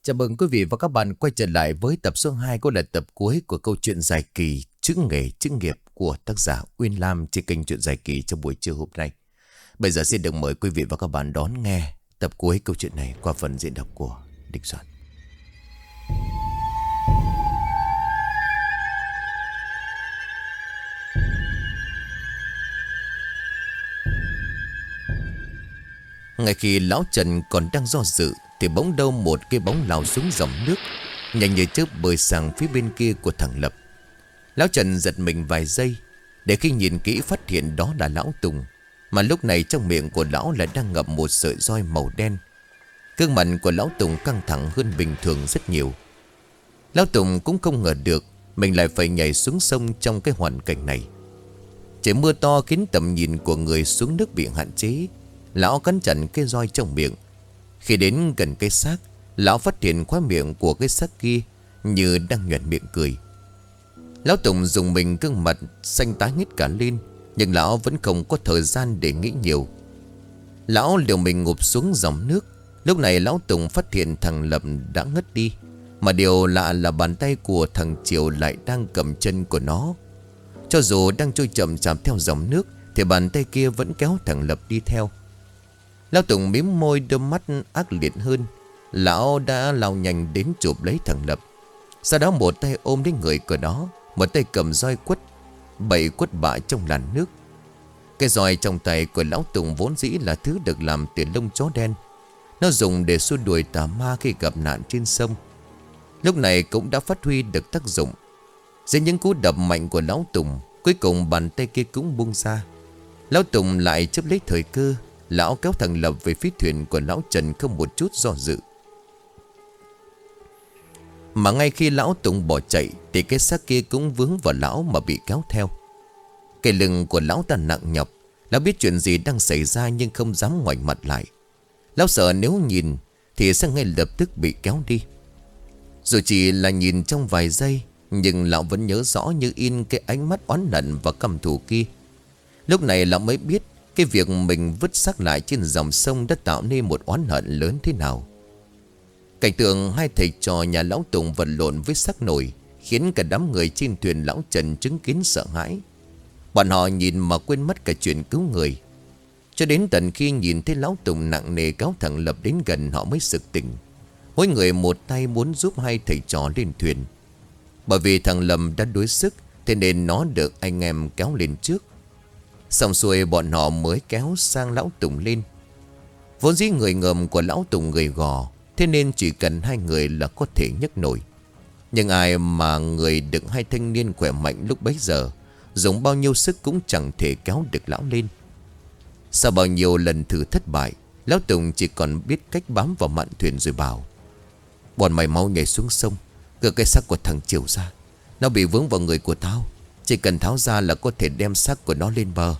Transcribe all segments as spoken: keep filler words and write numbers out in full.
Chào mừng quý vị và các bạn quay trở lại với tập số hai, cũng là tập cuối của câu chuyện dài kỳ Chữ nghề chữ nghiệp của tác giả Uyên Lam trên kênh Chuyện Dài Kỳ trong buổi trưa hôm nay. Bây giờ xin được mời quý vị và các bạn đón nghe tập cuối câu chuyện này qua phần diễn đọc của Đinh Soạn. Ngay khi lão Trần còn đang do dự thì bỗng đâu một cái bóng lao xuống dòng nước, nhanh như chớp bơi sang phía bên kia của thằng Lập. Lão Trần giật mình vài giây, để khi nhìn kỹ phát hiện đó là lão Tùng, mà lúc này trong miệng của lão lại đang ngậm một sợi roi màu đen. Gương mặt của lão Tùng căng thẳng hơn bình thường rất nhiều. Lão Tùng cũng không ngờ được mình lại phải nhảy xuống sông trong cái hoàn cảnh này. Trời mưa to khiến tầm nhìn của người xuống nước bị hạn chế. Lão cắn chặt cái roi trong miệng. Khi đến gần cái xác, lão phát hiện khóe miệng của cái xác kia như đang nhoẻn miệng cười. Lão Tùng dùng mình gương mặt xanh tái hết cả lên, nhưng lão vẫn không có thời gian để nghĩ nhiều. Lão liều mình ngụp xuống dòng nước. Lúc này lão Tùng phát hiện thằng Lập đã ngất đi, mà điều lạ là bàn tay của thằng Triều lại đang cầm chân của nó. Cho dù đang trôi chậm chạp theo dòng nước thì bàn tay kia vẫn kéo thằng Lập đi theo. Lão Tùng mím môi, đôi mắt ác liệt hơn. Lão đã lao nhanh đến chụp lấy thằng Lập. Sau đó một tay ôm lấy người của nó, một tay cầm roi quất bậy quất bạ trong làn nước. Cái roi trong tay của lão Tùng vốn dĩ là thứ được làm từ lông chó đen. Nó dùng để xua đuổi tà ma khi gặp nạn trên sông. Lúc này cũng đã phát huy được tác dụng. Dưới những cú đập mạnh của lão Tùng, cuối cùng bàn tay kia cũng buông ra. Lão Tùng lại chấp lấy thời cơ. Lão kéo thằng Lập về phía thuyền của lão Trần không một chút do dự. Mà ngay khi lão Tùng bỏ chạy thì cái xác kia cũng vướng vào lão mà bị kéo theo. Cái lưng của lão ta nặng nhọc. Lão biết chuyện gì đang xảy ra nhưng không dám ngoảnh mặt lại. Lão sợ nếu nhìn thì sẽ ngay lập tức bị kéo đi. Dù chỉ là nhìn trong vài giây, nhưng lão vẫn nhớ rõ như in cái ánh mắt oán hận và căm thù kia. Lúc này lão mới biết cái việc mình vứt xác lại trên dòng sông đã tạo nên một oán hận lớn thế nào. Cảnh tượng hai thầy trò nhà lão Tùng vật lộn với xác nổi khiến cả đám người trên thuyền lão Trần chứng kiến sợ hãi. Bọn họ nhìn mà quên mất cả chuyện cứu người. Cho đến tận khi nhìn thấy lão Tùng nặng nề kéo thằng Lập đến gần, họ mới sực tỉnh. Mỗi người một tay muốn giúp hai thầy trò lên thuyền. Bởi vì thằng Lập đã đuối sức, thế nên nó được anh em kéo lên trước. Xong xuôi bọn họ mới kéo sang lão Tùng lên. Vốn dĩ người ngợm của lão Tùng gầy gò, thế nên chỉ cần hai người là có thể nhấc nổi. Nhưng ai mà người được hai thanh niên khỏe mạnh lúc bấy giờ, dùng bao nhiêu sức cũng chẳng thể kéo được lão lên. Sau bao nhiêu lần thử thất bại, lão Tùng chỉ còn biết cách bám vào mạn thuyền rồi bảo: "Bọn mày mau nhảy xuống sông, gỡ cái xác của thằng Triều ra. Nó bị vướng vào người của tao, chỉ cần tháo ra là có thể đem xác của nó lên bờ."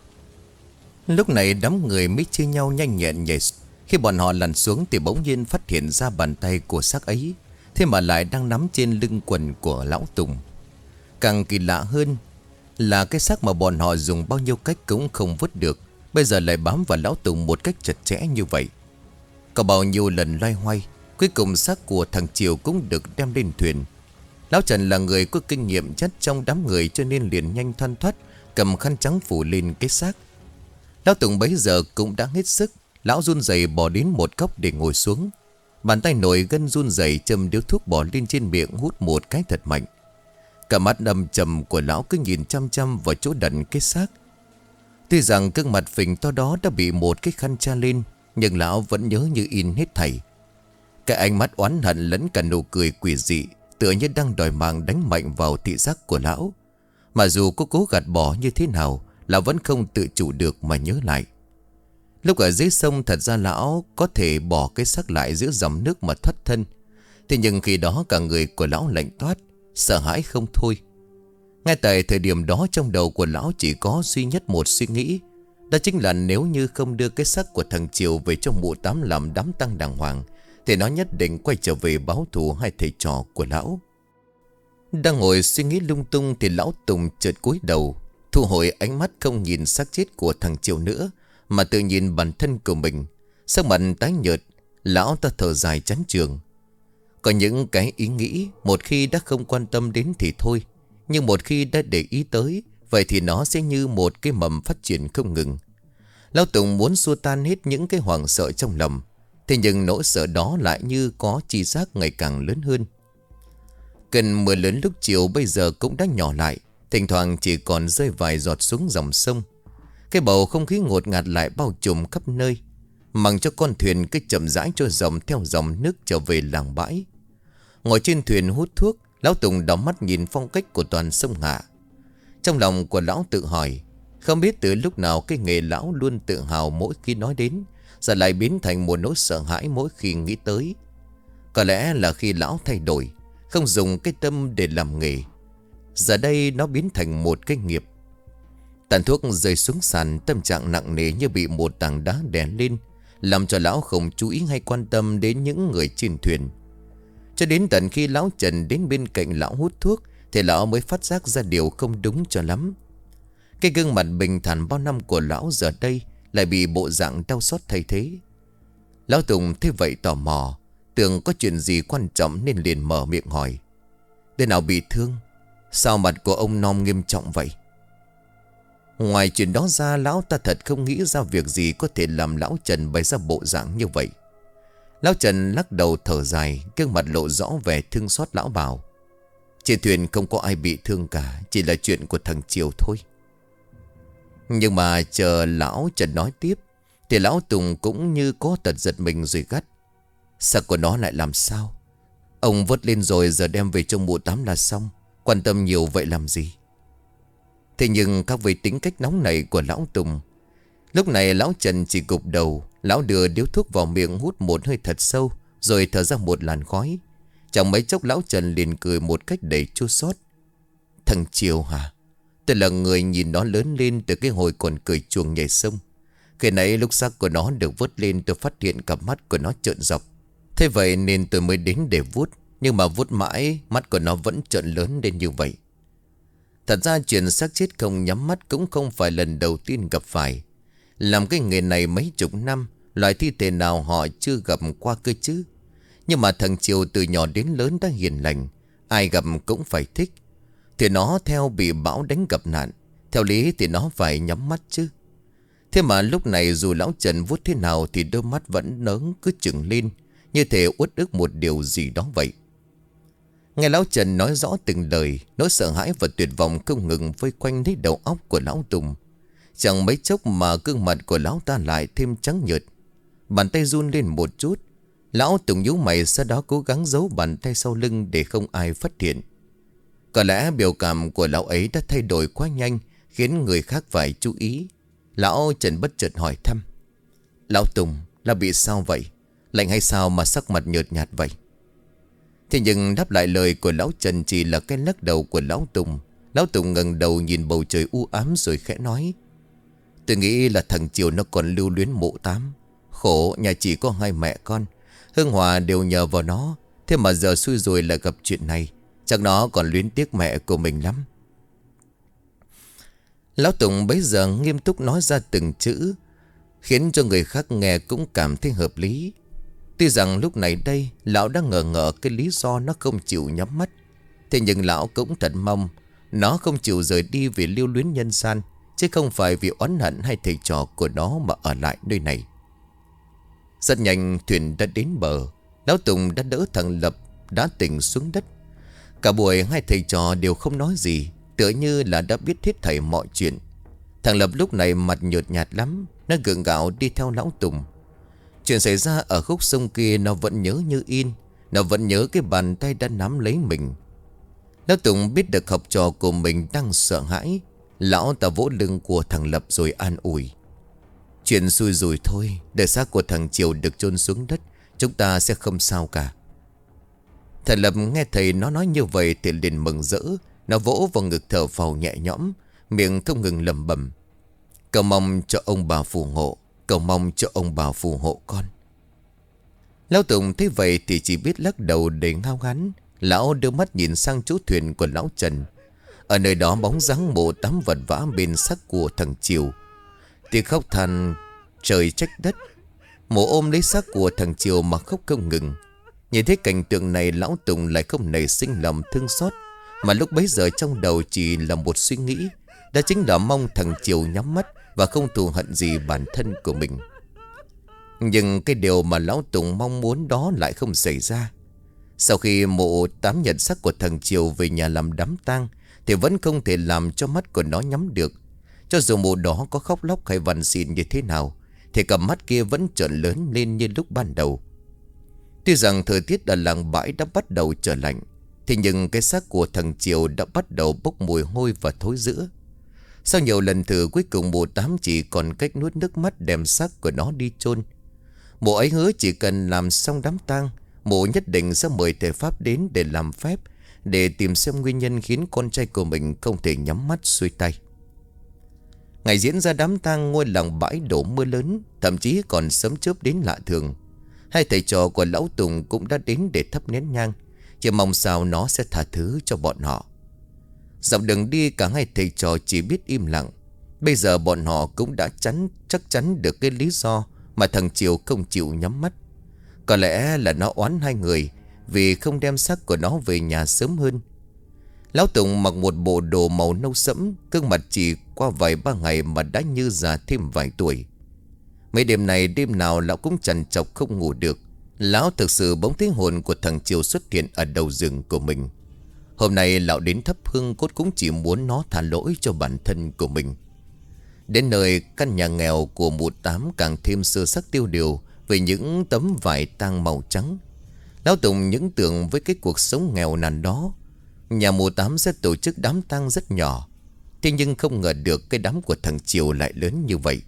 Lúc này đám người mới chia nhau nhanh nhẹn nhảy. Khi bọn họ lặn xuống thì bỗng nhiên phát hiện ra bàn tay của xác ấy, thế mà lại đang nắm trên lưng quần của lão Tùng. Càng kỳ lạ hơn là cái xác mà bọn họ dùng bao nhiêu cách cũng không vứt được, bây giờ lại bám vào lão Tùng một cách chặt chẽ như vậy. Có bao nhiêu lần loay hoay, cuối cùng xác của thằng Triều cũng được đem lên thuyền. Lão Trần là người có kinh nghiệm nhất trong đám người, cho nên liền nhanh thoăn thoắt cầm khăn trắng phủ lên cái xác. Lão Tùng bấy giờ cũng đã hết sức. Lão run rẩy bỏ đến một góc để ngồi xuống. Bàn tay nổi gân run rẩy châm điếu thuốc bỏ lên trên miệng, hút một cái thật mạnh. Cả mắt đầm trầm của lão cứ nhìn chăm chăm vào chỗ đặt cái xác. Tuy rằng gương mặt phình to đó đã bị một cái khăn cha lên, nhưng lão vẫn nhớ như in hết thảy. Cái ánh mắt oán hận lẫn cả nụ cười quỷ dị, tựa như đang đòi mạng đánh mạnh vào thị giác của lão. Mà dù có cố gạt bỏ như thế nào, lão vẫn không tự chủ được mà nhớ lại. Lúc ở dưới sông thật ra lão có thể bỏ cái xác lại giữa dòng nước mà thoát thân. Thế nhưng khi đó cả người của lão lạnh toát, sợ hãi không thôi. Ngay tại thời điểm đó trong đầu của lão chỉ có duy nhất một suy nghĩ. Đó chính là nếu như không đưa cái xác của thằng Triều về cho mụ Tám làm đám tang đàng hoàng, thì nó nhất định quay trở về báo thù hai thầy trò của lão. Đang ngồi suy nghĩ lung tung thì lão Tùng chợt cúi đầu, thu hồi ánh mắt không nhìn xác chết của thằng Triều nữa, mà tự nhìn bản thân của mình. Sắc mặt tái nhợt, lão ta thở dài chán chường. Có những cái ý nghĩ một khi đã không quan tâm đến thì thôi, nhưng một khi đã để ý tới, vậy thì nó sẽ như một cái mầm phát triển không ngừng. Lão Tùng muốn xua tan hết những cái hoảng sợ trong lòng, thế nhưng nỗi sợ đó lại như có chi giác ngày càng lớn hơn. Cơn mưa lớn lúc chiều bây giờ cũng đã nhỏ lại, thỉnh thoảng chỉ còn rơi vài giọt xuống dòng sông. Cái bầu không khí ngột ngạt lại bao trùm khắp nơi, mặc cho con thuyền cứ chậm rãi trôi dòng theo dòng nước trở về làng bãi. Ngồi trên thuyền hút thuốc, Lão Tùng đảo mắt nhìn phong cách của toàn sông Hạ. Trong lòng của lão tự hỏi, không biết từ lúc nào cái nghề lão luôn tự hào mỗi khi nói đến, giờ lại biến thành một nỗi sợ hãi mỗi khi nghĩ tới. Có lẽ là khi lão thay đổi, không dùng cái tâm để làm nghề, giờ đây nó biến thành một cái nghiệp. Tàn thuốc rơi xuống sàn, tâm trạng nặng nề như bị một tảng đá đè lên, làm cho lão không chú ý hay quan tâm đến những người trên thuyền. Cho đến tận khi lão Trần đến bên cạnh lão hút thuốc, thì lão mới phát giác ra điều không đúng cho lắm. Cái gương mặt bình thản bao năm của lão giờ đây lại bị bộ dạng đau xót thay thế. Lão Tùng thế vậy tò mò, tưởng có chuyện gì quan trọng nên liền mở miệng hỏi: "Thế nào bị thương? Sao mặt của ông Nom nghiêm trọng vậy?" Ngoài chuyện đó ra, lão ta thật không nghĩ ra việc gì có thể làm lão Trần bày ra bộ dạng như vậy. Lão Trần lắc đầu thở dài, gương mặt lộ rõ vẻ thương xót. Lão bảo: "Trên thuyền không có ai bị thương cả, chỉ là chuyện của thằng Triều thôi." Nhưng mà chờ lão Trần nói tiếp thì lão Tùng cũng như có tật giật mình rồi gắt: "Xác của nó lại làm sao? Ông vớt lên rồi giờ đem về trong mộ tám là xong, quan tâm nhiều vậy làm gì?" Thế nhưng các với tính cách nóng nảy của lão Tùng, lúc này lão Trần chỉ gục đầu. Lão đưa điếu thuốc vào miệng hút một hơi thật sâu, rồi thở ra một làn khói. Chẳng mấy chốc lão Trần liền cười một cách đầy chua xót: "Thằng Triều hả? Tôi là người nhìn nó lớn lên từ cái hồi còn cười chuồng nhảy sông. Khi nãy lúc xác của nó được vớt lên, tôi phát hiện cặp mắt của nó trợn dọc. Thế vậy nên tôi mới đến để vuốt. Nhưng mà vuốt mãi, mắt của nó vẫn trợn lớn lên như vậy." Thật ra chuyện xác chết không nhắm mắt cũng không phải lần đầu tiên gặp phải. Làm cái nghề này mấy chục năm, loại thi thể nào họ chưa gặp qua cơ chứ. Nhưng mà thằng Triều từ nhỏ đến lớn đã hiền lành, ai gặp cũng phải thích. Thì nó theo bị bão đánh gặp nạn, theo lý thì nó phải nhắm mắt chứ. Thế mà lúc này dù lão Trần vuốt thế nào thì đôi mắt vẫn nớn cứ trừng lên, như thể uất ức một điều gì đó vậy. Nghe lão Trần nói rõ từng lời, nỗi sợ hãi và tuyệt vọng không ngừng vây quanh lấy đầu óc của lão Tùng. Chẳng mấy chốc mà gương mặt của lão ta lại thêm trắng nhợt, bàn tay run lên một chút. Lão Tùng nhíu mày, sau đó cố gắng giấu bàn tay sau lưng để không ai phát hiện. Có lẽ biểu cảm của lão ấy đã thay đổi quá nhanh, khiến người khác phải chú ý. Lão Trần bất chợt hỏi thăm: "Lão Tùng, là bị sao vậy? Lạnh hay sao mà sắc mặt nhợt nhạt vậy?" Thế nhưng đáp lại lời của lão Trần chỉ là cái lắc đầu của lão Tùng. Lão Tùng ngẩng đầu nhìn bầu trời u ám rồi khẽ nói: "Tôi nghĩ là thằng Triều nó còn lưu luyến mộ tám. Khổ, nhà chỉ có hai mẹ con, Hương Hòa đều nhờ vào nó. Thế mà giờ xui rồi lại gặp chuyện này, chắc nó còn luyến tiếc mẹ của mình lắm." Lão Tùng bấy giờ nghiêm túc nói ra từng chữ, khiến cho người khác nghe cũng cảm thấy hợp lý. Tuy rằng lúc này đây lão đã ngờ ngợ cái lý do nó không chịu nhắm mắt, thế nhưng lão cũng thật mong nó không chịu rời đi vì lưu luyến nhân gian, chứ không phải vì oán hận hay thầy trò của nó mà ở lại nơi này. Rất nhanh thuyền đã đến bờ. Lão Tùng đã đỡ thằng Lập đã tỉnh xuống đất. Cả buổi hai thầy trò đều không nói gì, tựa như là đã biết hết thảy mọi chuyện. Thằng Lập lúc này mặt nhợt nhạt lắm, nó gượng gạo đi theo lão Tùng. Chuyện xảy ra ở khúc sông kia nó vẫn nhớ như in. Nó vẫn nhớ cái bàn tay đã nắm lấy mình. Lão Tùng biết được học trò của mình đang sợ hãi. Lão ta vỗ lưng của thằng Lập rồi an ủi: "Chuyện xui rủi thôi, để xác của thằng Triều được chôn xuống đất, chúng ta sẽ không sao cả." Thằng Lập nghe thầy nó nói như vậy thì liền mừng rỡ. Nó vỗ vào ngực thở phào nhẹ nhõm, miệng không ngừng lẩm bẩm: "Cầu mong cho ông bà phù hộ, cầu mong cho ông bà phù hộ con." Lão Tùng thấy vậy thì chỉ biết lắc đầu để ngao ngán. Lão đưa mắt nhìn sang chỗ thuyền của lão Trần. Ở nơi đó bóng dáng mộ tám vật vã bên xác của thằng Triều. Tiếng khóc than trời trách đất. Mộ ôm lấy xác của thằng Triều mà khóc không ngừng. Nhìn thấy cảnh tượng này, lão Tùng lại không nảy sinh lòng thương xót, mà lúc bấy giờ trong đầu chỉ là một suy nghĩ. Đó chính là mong thằng Chiều nhắm mắt và không thù hận gì bản thân của mình. Nhưng cái điều mà lão Tùng mong muốn đó lại không xảy ra. Sau khi mộ tám nhận xác của thằng Chiều về nhà làm đám tang, thì vẫn không thể làm cho mắt của nó nhắm được. Cho dù mộ đó có khóc lóc hay van xin như thế nào, thì cặp mắt kia vẫn trợn lớn lên như lúc ban đầu. Tuy rằng thời tiết ở làng bãi đã bắt đầu trở lạnh, thì nhưng cái xác của thằng Chiều đã bắt đầu bốc mùi hôi và thối rữa. Sau nhiều lần thử, cuối cùng mộ tám chỉ còn cách nuốt nước mắt đem xác của nó đi chôn. Mộ ấy hứa chỉ cần làm xong đám tang, mộ nhất định sẽ mời thầy pháp đến để làm phép, để tìm xem nguyên nhân khiến con trai của mình không thể nhắm mắt xuôi tay. Ngày diễn ra đám tang, ngôi làng bãi đổ mưa lớn, thậm chí còn sớm chớp đến lạ thường. Hai thầy trò của lão Tùng cũng đã đến để thắp nén nhang, chỉ mong sao nó sẽ tha thứ cho bọn họ. Dọc đường đi, cả hai thầy trò chỉ biết im lặng. Bây giờ bọn họ cũng đã chắn chắc chắn được cái lý do mà thằng Chiều không chịu nhắm mắt. Có lẽ là nó oán hai người vì không đem xác của nó về nhà sớm hơn. Lão Tùng mặc một bộ đồ màu nâu sẫm, gương mặt chỉ qua vài ba ngày mà đã như già thêm vài tuổi. Mấy đêm này đêm nào lão cũng trằn trọc không ngủ được. Lão thực sự bỗng thấy hồn của thằng Chiều xuất hiện ở đầu giường của mình. Hôm nay lão đến thắp hương cốt cũng chỉ muốn nó thả lỗi cho bản thân của mình. Đến nơi, căn nhà nghèo của mụ Tám càng thêm sơ sắc tiêu điều với những tấm vải tang màu trắng. Lão Tùng những tưởng với cái cuộc sống nghèo nàn đó, nhà mụ Tám sẽ tổ chức đám tang rất nhỏ. Thế nhưng không ngờ được cái đám của thằng Chiều lại lớn như vậy.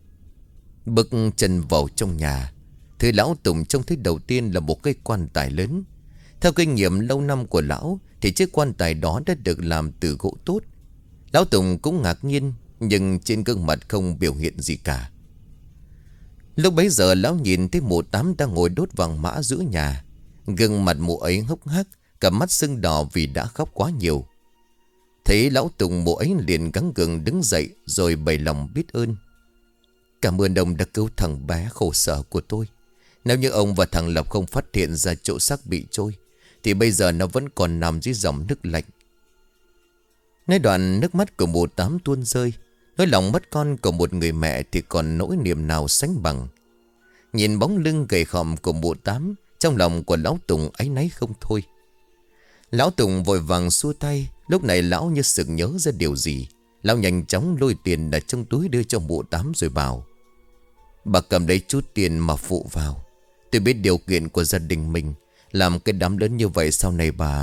Bước chân vào trong nhà, thứ lão Tùng trông thấy đầu tiên là một cái quan tài lớn. Theo kinh nghiệm lâu năm của lão, thì chiếc quan tài đó đã được làm từ gỗ tốt. Lão Tùng cũng ngạc nhiên, nhưng trên gương mặt không biểu hiện gì cả. Lúc bấy giờ lão nhìn thấy mụ Tám đang ngồi đốt vàng mã giữa nhà. Gương mặt mụ ấy hốc hác, cả mắt sưng đỏ vì đã khóc quá nhiều. Thấy lão Tùng, mụ ấy liền gắng gượng đứng dậy rồi bày lòng biết ơn. Cảm ơn ông đã cứu thằng bé khổ sở của tôi. Nếu như ông và thằng Lộc không phát hiện ra chỗ xác bị trôi, thì bây giờ nó vẫn còn nằm dưới dòng nước lạnh. Nói đoạn, nước mắt của mụ Tám tuôn rơi. Nỗi lòng mất con của một người mẹ thì còn nỗi niềm nào sánh bằng. Nhìn bóng lưng gầy khòm của mụ Tám, trong lòng của lão Tùng áy náy không thôi. Lão Tùng vội vàng xua tay. Lúc này lão như sực nhớ ra điều gì. Lão nhanh chóng lôi tiền ở trong túi đưa cho mụ Tám rồi bảo: Bà cầm lấy chút tiền mà phụ vào. Tôi biết điều kiện của gia đình mình, làm cái đám lớn như vậy sau này bà...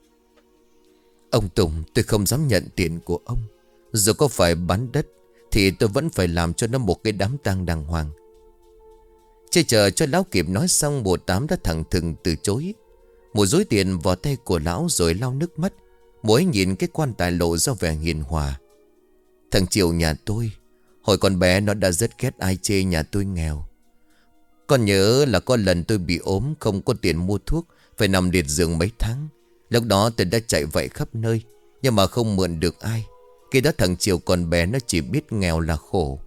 Ông Tùng, tôi không dám nhận tiền của ông. Dù có phải bán đất thì tôi vẫn phải làm cho nó một cái đám tang đàng hoàng. Chưa chờ cho lão kịp nói xong, mụ Tám đã thẳng thừng từ chối. Mụ dối tiền vào tay của lão rồi lau nước mắt. Mụ ấy nhìn cái quan tài lộ ra vẻ hiền hòa. Thằng Chiều nhà tôi, hồi còn bé nó đã rất ghét ai chê nhà tôi nghèo. Con nhớ là có lần tôi bị ốm, không có tiền mua thuốc, phải nằm liệt giường mấy tháng. Lúc đó tôi đã chạy vậy khắp nơi, nhưng mà không mượn được ai. Khi đó thằng Chiều còn bé, nó chỉ biết nghèo là khổ.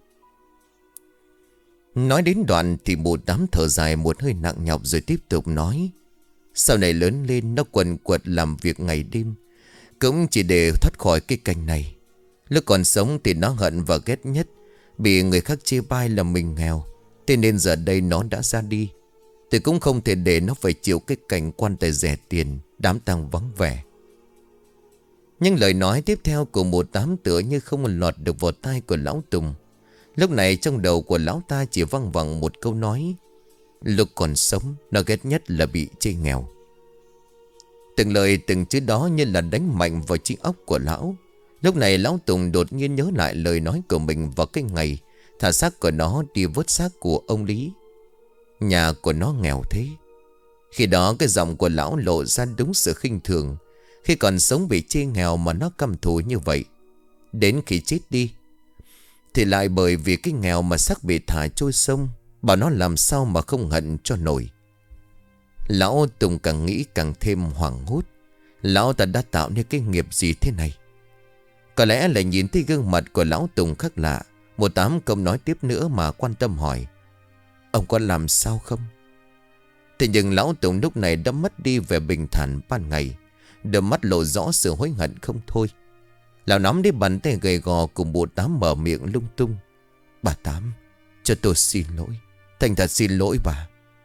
Nói đến đoạn thì mụ Tám thở dài một hơi nặng nhọc rồi tiếp tục nói: Sau này lớn lên, nó quần quật làm việc ngày đêm, cũng chỉ để thoát khỏi cái cảnh này. Lúc còn sống thì nó hận và ghét nhất bị người khác chê bai là mình nghèo. Thế nên giờ đây nó đã ra đi, tôi cũng không thể để nó phải chịu cái cảnh quan tài rẻ tiền, đám tang vắng vẻ. Nhưng lời nói tiếp theo của mụ Tám tựa như không lọt được vào tai của lão Tùng. Lúc này trong đầu của lão ta chỉ văng vẳng một câu nói: Lúc còn sống, nó ghét nhất là bị chê nghèo. Từng lời từng chữ đó như là đánh mạnh vào trí óc của lão. Lúc này lão Tùng đột nhiên nhớ lại lời nói của mình vào cái ngày thả xác của nó đi vớt xác của ông Lý. Nhà của nó nghèo thế. Khi đó cái giọng của lão lộ ra đúng sự khinh thường. Khi còn sống bị chê nghèo mà nó căm thù như vậy, đến khi chết đi thì lại bởi vì cái nghèo mà xác bị thả trôi sông. Bảo nó làm sao mà không hận cho nổi. Lão Tùng càng nghĩ càng thêm hoảng hốt. Lão ta đã tạo nên cái nghiệp gì thế này? Có lẽ là nhìn thấy gương mặt của lão Tùng khác lạ, mụ Tám không nói tiếp nữa mà quan tâm hỏi: Ông có làm sao không? Thế nhưng lão Tùng lúc này đã mất đi vẻ bình thản ban ngày. Đôi mắt lộ rõ sự hối hận không thôi. Lão nắm đi bàn tay gầy gò cùng bộ Tám mở miệng lung tung. Bà Tám, cho tôi xin lỗi. Thành thật xin lỗi bà.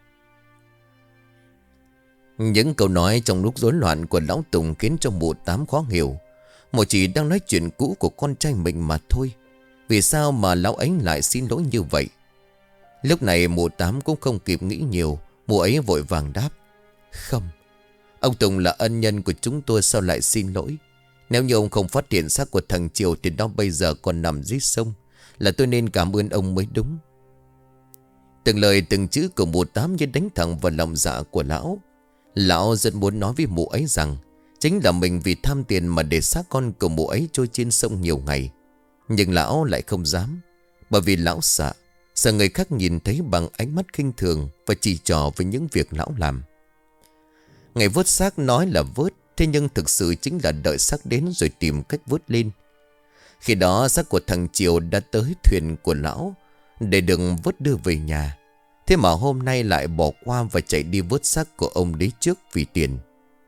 Những câu nói trong lúc rối loạn của lão Tùng khiến cho mụ Tám khó hiểu. Mụ chỉ đang nói chuyện cũ của con trai mình mà thôi. Vì sao mà lão ấy lại xin lỗi như vậy? Lúc này mụ Tám cũng không kịp nghĩ nhiều. Mụ ấy vội vàng đáp. Không, ông Tùng là ân nhân của chúng tôi, sao lại xin lỗi? Nếu như ông không phát hiện xác của thằng Triều thì nó bây giờ còn nằm dưới sông. Là tôi nên cảm ơn ông mới đúng. Từng lời từng chữ của mụ Tám như đánh thẳng vào lòng dạ của lão. Lão rất muốn nói với mụ ấy rằng chính là mình vì tham tiền mà để xác con của mụ ấy trôi trên sông nhiều ngày. Nhưng lão lại không dám. Bởi vì lão sợ Sợ người khác nhìn thấy bằng ánh mắt khinh thường và chỉ trỏ với những việc lão làm. Ngày vớt xác nói là vớt, thế nhưng thực sự chính là đợi xác đến rồi tìm cách vớt lên. Khi đó xác của thằng Triều đã tới thuyền của lão để đừng vớt đưa về nhà. Thế mà hôm nay lại bỏ qua và chạy đi vớt xác của ông đấy trước vì tiền.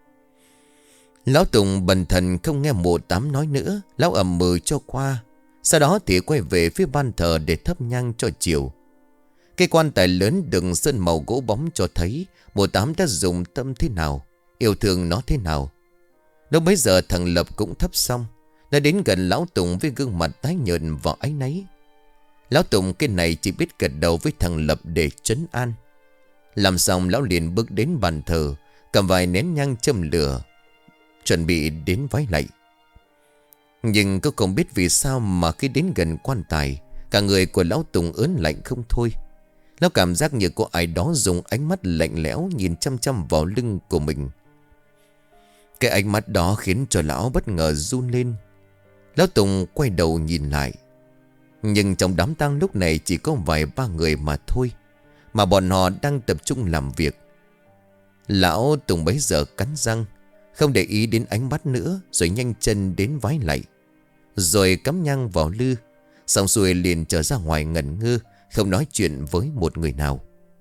Lão Tùng bần thần không nghe mụ Tám nói nữa. Lão ầm mừ cho qua. Sau đó thì quay về phía ban thờ để thắp nhang cho Triều. Cái quan tài lớn đựng sơn màu gỗ bóng cho thấy mụ Tám đã dùng tâm thế nào, yêu thương nó thế nào. Lúc bấy giờ thằng Lập cũng thắp xong, đã đến gần lão Tùng với gương mặt tái nhợt và áy náy. Lão Tùng cái này chỉ biết gật đầu với thằng Lập để trấn an. Làm xong lão liền bước đến bàn thờ, cầm vài nén nhang châm lửa, chuẩn bị đến vái lạy. Nhưng cô không biết vì sao mà khi đến gần quan tài, cả người của lão Tùng ớn lạnh không thôi. Lão cảm giác như có ai đó dùng ánh mắt lạnh lẽo nhìn chăm chăm vào lưng của mình. Cái ánh mắt đó khiến cho lão bất ngờ run lên. Lão Tùng quay đầu nhìn lại. Nhưng trong đám tang lúc này chỉ có vài ba người mà thôi, mà bọn họ đang tập trung làm việc. Lão Tùng bấy giờ cắn răng, không để ý đến ánh mắt nữa, rồi nhanh chân đến vái lạy, rồi cắm nhang vào lư. Xong xuôi liền trở ra ngoài ngẩn ngơ, không nói chuyện với một người nào.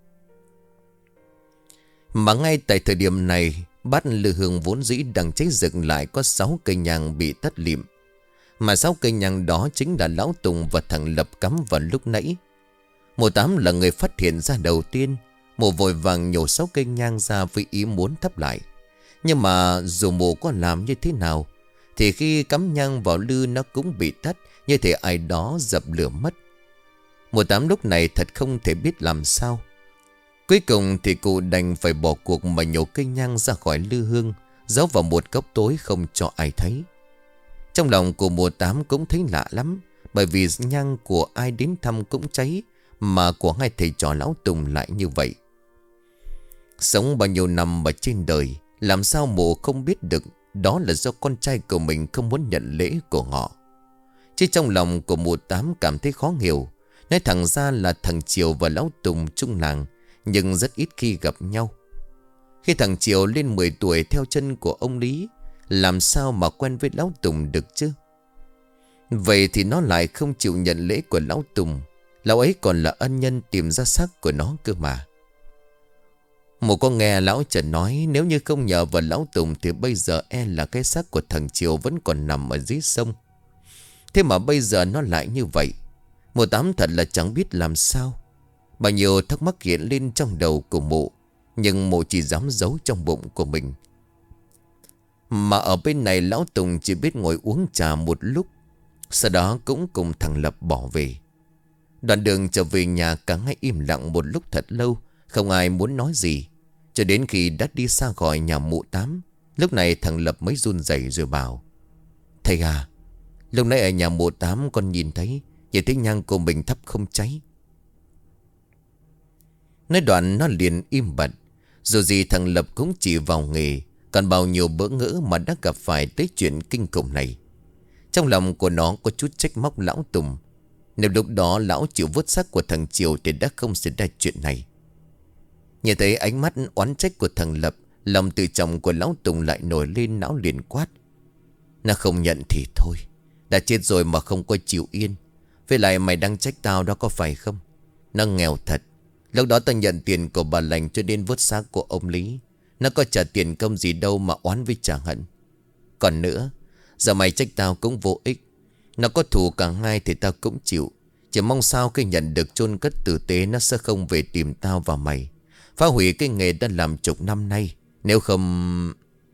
Mà ngay tại thời điểm này, bát lư hương vốn dĩ đang cháy rực lại có sáu cây nhang bị tắt lịm. Mà sáu cây nhang đó chính là lão Tùng và thằng Lập cắm vào lúc nãy. Mụ Tám là người phát hiện ra đầu tiên. Mụ vội vàng nhổ sáu cây nhang ra với ý muốn thắp lại. Nhưng mà dù mụ có làm như thế nào thì khi cắm nhang vào lư nó cũng bị tắt, như thể ai đó dập lửa mất. Mụ Tám lúc này thật không thể biết làm sao. Cuối cùng thì cụ đành phải bỏ cuộc mà nhổ cây nhang ra khỏi lư hương, giấu vào một góc tối không cho ai thấy. Trong lòng của mụ Tám cũng thấy lạ lắm, bởi vì nhang của ai đến thăm cũng cháy, mà của hai thầy trò lão Tùng lại như vậy. Sống bao nhiêu năm ở trên đời, làm sao mụ không biết được đó là do con trai của mình không muốn nhận lễ của họ. Chứ trong lòng của mụ Tám cảm thấy khó hiểu. Nói thẳng ra là thằng Triều và lão Tùng chung làng, nhưng rất ít khi gặp nhau. Khi thằng Triều lên mười tuổi theo chân của ông Lý, làm sao mà quen với lão Tùng được chứ? Vậy thì nó lại không chịu nhận lễ của lão Tùng. Lão ấy còn là ân nhân tìm ra xác của nó cơ mà. Mụ có nghe lão Trần nói nếu như không nhờ vào lão Tùng thì bây giờ e là cái xác của thằng Triều vẫn còn nằm ở dưới sông. Thế mà bây giờ nó lại như vậy. Mụ Tám thật là chẳng biết làm sao. Bao nhiêu thắc mắc hiện lên trong đầu của mụ, nhưng mụ chỉ dám giấu trong bụng của mình. Mà ở bên này lão Tùng chỉ biết ngồi uống trà một lúc, sau đó cũng cùng thằng Lập bỏ về. Đoạn đường trở về nhà cả hai im lặng một lúc thật lâu, không ai muốn nói gì. Cho đến khi đã đi xa khỏi nhà mụ Tám, lúc này thằng Lập mới run rẩy rồi bảo: Thầy à, lúc nãy ở nhà mụ Tám con nhìn thấy, nhìn thấy nhang của mình thắp không cháy. Nói đoạn nó liền im bặt. Dù gì thằng Lập cũng chỉ vào nghề, còn bao nhiêu bỡ ngỡ mà đã gặp phải tới chuyện kinh khủng này. Trong lòng của nó có chút trách móc lão Tùng. Nếu lúc đó lão chịu vớt xác của thằng Triều thì đã không xảy ra chuyện này. Nhìn thấy ánh mắt oán trách của thằng Lập, lòng tự trọng của lão Tùng lại nổi lên. Não liền quát: Nó không nhận thì thôi, đã chết rồi mà không có chịu yên. Với lại mày đang trách tao đó có phải không? Nó nghèo thật, Lúc đó ta nhận tiền của bà lành cho nên vớt xác của ông Lý. Nó có trả tiền công gì đâu mà oán với trả hận. Còn nữa, giờ mày trách tao cũng vô ích. Nó có thù cả hai thì tao cũng chịu. Chỉ mong sao khi nhận được chôn cất tử tế nó sẽ không về tìm tao và mày, phá hủy cái nghề đã làm chục năm nay. Nếu không...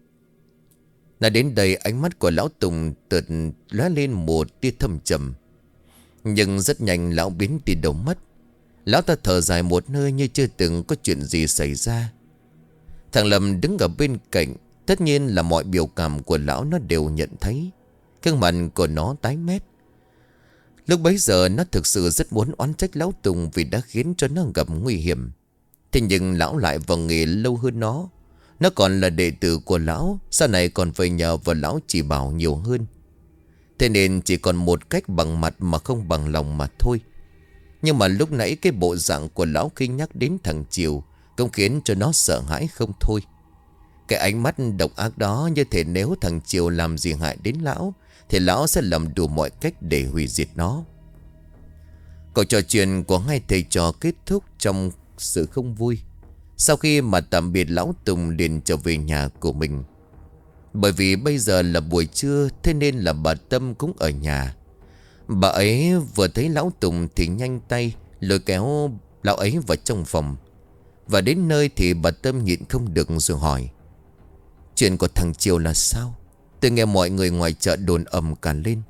Nói đến đây ánh mắt của lão Tùng tợt lóe lên một tia thâm trầm. Nhưng rất nhanh lão biến đi đâu mất. Lão ta thở dài một nơi như chưa từng có chuyện gì xảy ra. Thằng Lâm đứng ở bên cạnh. Tất nhiên là mọi biểu cảm của lão nó đều nhận thấy. Gương mặt của nó tái mét. Lúc bấy giờ nó thực sự rất muốn oán trách lão Tùng vì đã khiến cho nó gặp nguy hiểm. Thế nhưng lão lại vào nghề lâu hơn nó. Nó còn là đệ tử của lão, sau này còn phải nhờ vào lão chỉ bảo nhiều hơn. Thế nên chỉ còn một cách bằng mặt mà không bằng lòng mà thôi. Nhưng mà lúc nãy cái bộ dạng của lão khi nhắc đến thằng Triều cũng khiến cho nó sợ hãi không thôi. Cái ánh mắt độc ác đó như thể nếu thằng Triều làm gì hại đến lão thì lão sẽ làm đủ mọi cách để hủy diệt nó. Cuộc trò chuyện của hai thầy trò kết thúc trong sự không vui. Sau khi mà tạm biệt lão Tùng liền trở về nhà của mình. Bởi vì bây giờ là buổi trưa, thế nên là bà Tâm cũng ở nhà. Bà ấy vừa thấy lão Tùng thì nhanh tay lôi kéo lão ấy vào trong phòng. Và đến nơi thì bà Tâm nhịn không được rồi hỏi: chuyện của thằng Triều là sao? Tôi nghe mọi người ngoài chợ đồn ầm cả lên.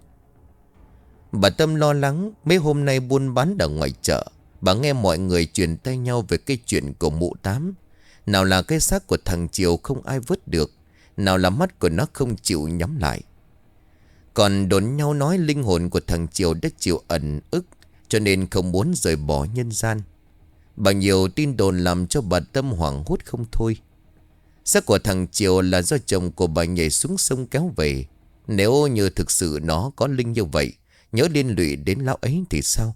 Bà Tâm lo lắng. Mấy hôm nay buôn bán ở ngoài chợ, bà nghe mọi người truyền tay nhau về cái chuyện của mụ Tám. Nào là cái xác của thằng Triều không ai vớt được, nào là mắt của nó không chịu nhắm lại. Còn đồn nhau nói linh hồn của thằng Triều đã chịu ẩn ức, cho nên không muốn rời bỏ nhân gian. Bao nhiêu tin đồn làm cho bà Tâm hoảng hốt không thôi. Xác của thằng Triều là do chồng của bà nhảy xuống sông kéo về. Nếu như thực sự nó có linh như vậy, nhớ liên lụy đến lão ấy thì sao?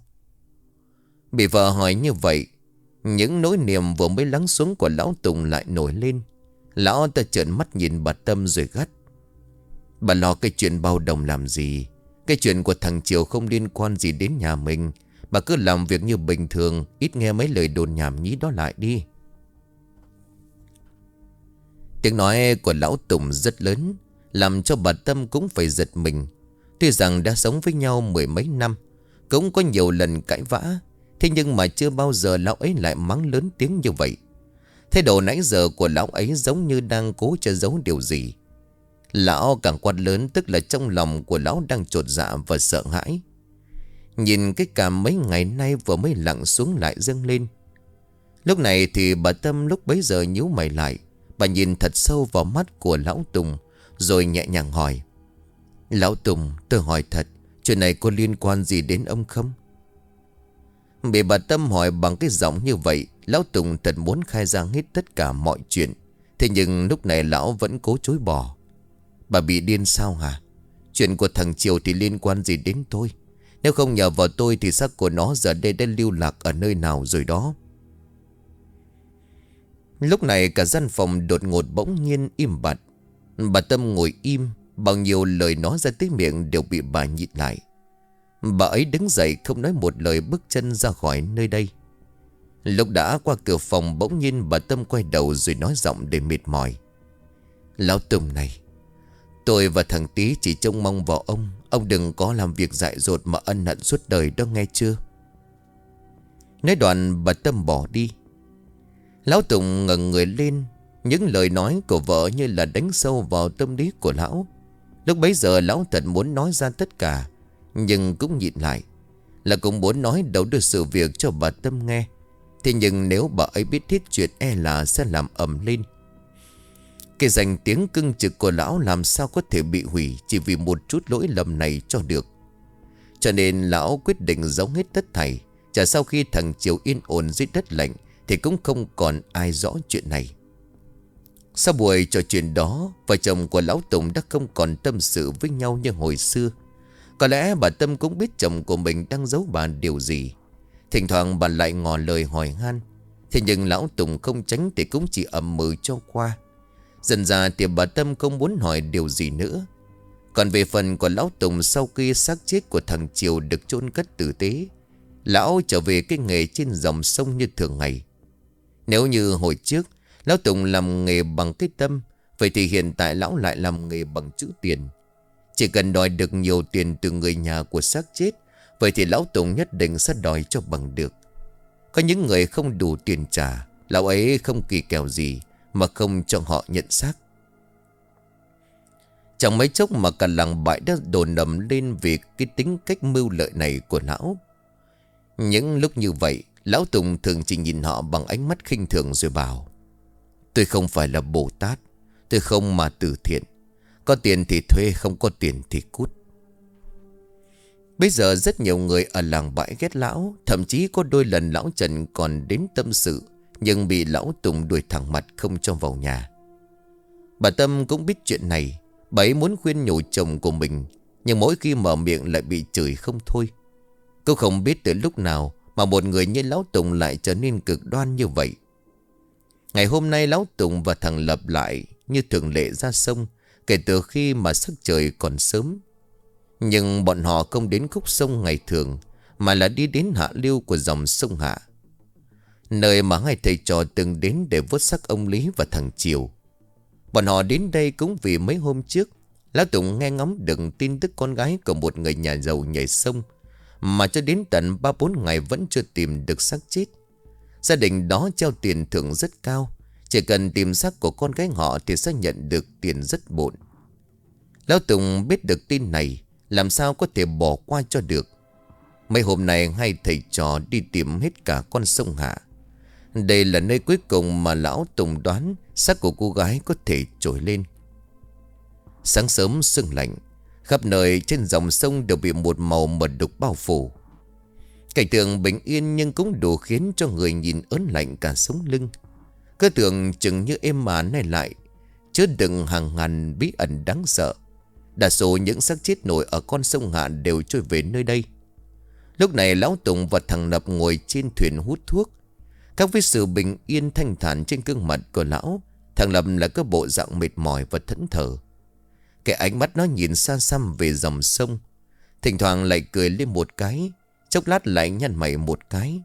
Bị vợ hỏi như vậy, những nỗi niềm vừa mới lắng xuống của lão Tùng lại nổi lên. Lão ta trợn mắt nhìn bà Tâm rồi gắt: bà lo cái chuyện bao đồng làm gì? Cái chuyện của thằng Triều không liên quan gì đến nhà mình. Bà cứ làm việc như bình thường, ít nghe mấy lời đồn nhảm nhí đó lại đi. Tiếng nói của lão Tùng rất lớn, làm cho bà Tâm cũng phải giật mình. Tuy rằng đã sống với nhau mười mấy năm, cũng có nhiều lần cãi vã, thế nhưng mà chưa bao giờ lão ấy lại mắng lớn tiếng như vậy. Thái độ nãy giờ của lão ấy giống như đang cố che giấu điều gì. Lão càng quát lớn, tức là trong lòng của lão đang chột dạ và sợ hãi. Nhìn cái cảm mấy ngày nay vừa mới lặng xuống lại dâng lên. Lúc này thì bà Tâm lúc bấy giờ nhíu mày lại. Bà nhìn thật sâu vào mắt của lão Tùng, rồi nhẹ nhàng hỏi: lão Tùng, tôi hỏi thật, chuyện này có liên quan gì đến ông không? Bị bà Tâm hỏi bằng cái giọng như vậy, lão Tùng thật muốn khai ra hết tất cả mọi chuyện. Thế nhưng lúc này lão vẫn cố chối bỏ. Bà bị điên sao hả? Chuyện của thằng Triều thì liên quan gì đến tôi? Nếu không nhờ vào tôi thì xác của nó giờ đây đã lưu lạc ở nơi nào rồi đó. Lúc này cả gian phòng đột ngột bỗng nhiên im bặt. Bà Tâm ngồi im, bao nhiêu lời nói ra tới miệng đều bị bà nhịn lại. Bà ấy đứng dậy không nói một lời, bước chân ra khỏi nơi đây. Lúc đã qua cửa phòng, bỗng nhiên bà Tâm quay đầu rồi nói giọng để mệt mỏi: lão Tùng này, tôi và thằng Tý chỉ trông mong vào ông. Ông đừng có làm việc dại dột mà ân hận suốt đời đó, nghe chưa? Nói đoạn bà Tâm bỏ đi. Lão Tùng ngẩng người lên. Những lời nói của vợ như là đánh sâu vào tâm lý của lão. Lúc bấy giờ lão thật muốn nói ra tất cả, nhưng cũng nhịn lại. Là cũng muốn nói đâu được sự việc cho bà Tâm nghe. Thế nhưng nếu bà ấy biết hết chuyện, e là sẽ làm ầm lên. Cái danh tiếng cưng trực của lão làm sao có thể bị hủy chỉ vì một chút lỗi lầm này cho được. Cho nên lão quyết định giấu hết tất thảy. Chả sau khi thằng Triều yên ổn dưới đất lạnh thì cũng không còn ai rõ chuyện này. Sau buổi trò chuyện đó, vợ chồng của lão Tùng đã không còn tâm sự với nhau như hồi xưa. Có lẽ bà Tâm cũng biết chồng của mình đang giấu bà điều gì. Thỉnh thoảng bà lại ngỏ lời hỏi han. Thế nhưng lão Tùng không tránh thì cũng chỉ ậm ừ cho qua. Dần ra thì bà Tâm không muốn hỏi điều gì nữa. Còn về phần của lão Tùng, sau khi xác chết của thằng Triều được chôn cất tử tế, Lão trở về cái nghề trên dòng sông như thường ngày. Nếu như hồi trước Lão Tùng làm nghề bằng cái tâm, vậy thì hiện tại lão lại làm nghề bằng chữ tiền. Chỉ cần đòi được nhiều tiền từ người nhà của xác chết, vậy thì Lão Tùng nhất định sẽ đòi cho bằng được. Có những người không đủ tiền trả, lão ấy không kỳ kèo gì mà không cho họ nhận xác. Chẳng mấy chốc mà cả làng bãi đã đồn đầm lên vì cái tính cách mưu lợi này của lão. Những lúc như vậy, Lão Tùng thường chỉ nhìn họ bằng ánh mắt khinh thường rồi bảo: tôi không phải là Bồ Tát, tôi không mà từ thiện. Có tiền thì thuê, không có tiền thì cút. Bây giờ rất nhiều người ở làng bãi ghét lão. Thậm chí có đôi lần lão Trần còn đến tâm sự, nhưng bị Lão Tùng đuổi thẳng mặt không cho vào nhà. Bà Tâm cũng biết chuyện này. Bà ấy muốn khuyên nhủ chồng của mình, nhưng mỗi khi mở miệng lại bị chửi không thôi. Cô không biết từ lúc nào mà một người như Lão Tùng lại trở nên cực đoan như vậy. Ngày hôm nay Lão Tùng và thằng Lập lại như thường lệ ra sông, kể từ khi mà sắc trời còn sớm. Nhưng bọn họ không đến khúc sông ngày thường, mà là đi đến hạ lưu của dòng sông Hạ, nơi mà hai thầy trò từng đến để vớt xác ông Lý và thằng Triều. Bọn họ đến đây cũng vì mấy hôm trước Lão Tùng nghe ngóng được tin tức con gái của một người nhà giàu nhảy sông, mà cho đến tận ba bốn ngày vẫn chưa tìm được xác chết. Gia đình đó treo tiền thưởng rất cao, chỉ cần tìm xác của con gái họ thì sẽ nhận được tiền rất bộn. Lão Tùng biết được tin này, làm sao có thể bỏ qua cho được. Mấy hôm nay hai thầy trò đi tìm hết cả con sông Hạ. Đây là nơi cuối cùng mà Lão Tùng đoán xác của cô gái có thể trồi lên. Sáng sớm sương lạnh, khắp nơi trên dòng sông đều bị một màu mật đục bao phủ. Cảnh tượng bình yên nhưng cũng đủ khiến cho người nhìn ớn lạnh cả sống lưng. Cứ tưởng chừng như êm mà này lại chứa đựng hàng ngàn bí ẩn đáng sợ. Đa số những xác chết nổi ở con sông Hạ đều trôi về nơi đây. Lúc này Lão Tùng và thằng Lập ngồi trên thuyền hút thuốc. Các với sự bình yên thanh thản trên gương mặt của lão, thằng Lập là cái bộ dạng mệt mỏi và thẫn thờ. Cái ánh mắt nó nhìn xa xăm về dòng sông, thỉnh thoảng lại cười lên một cái, chốc lát lại nhăn mày một cái.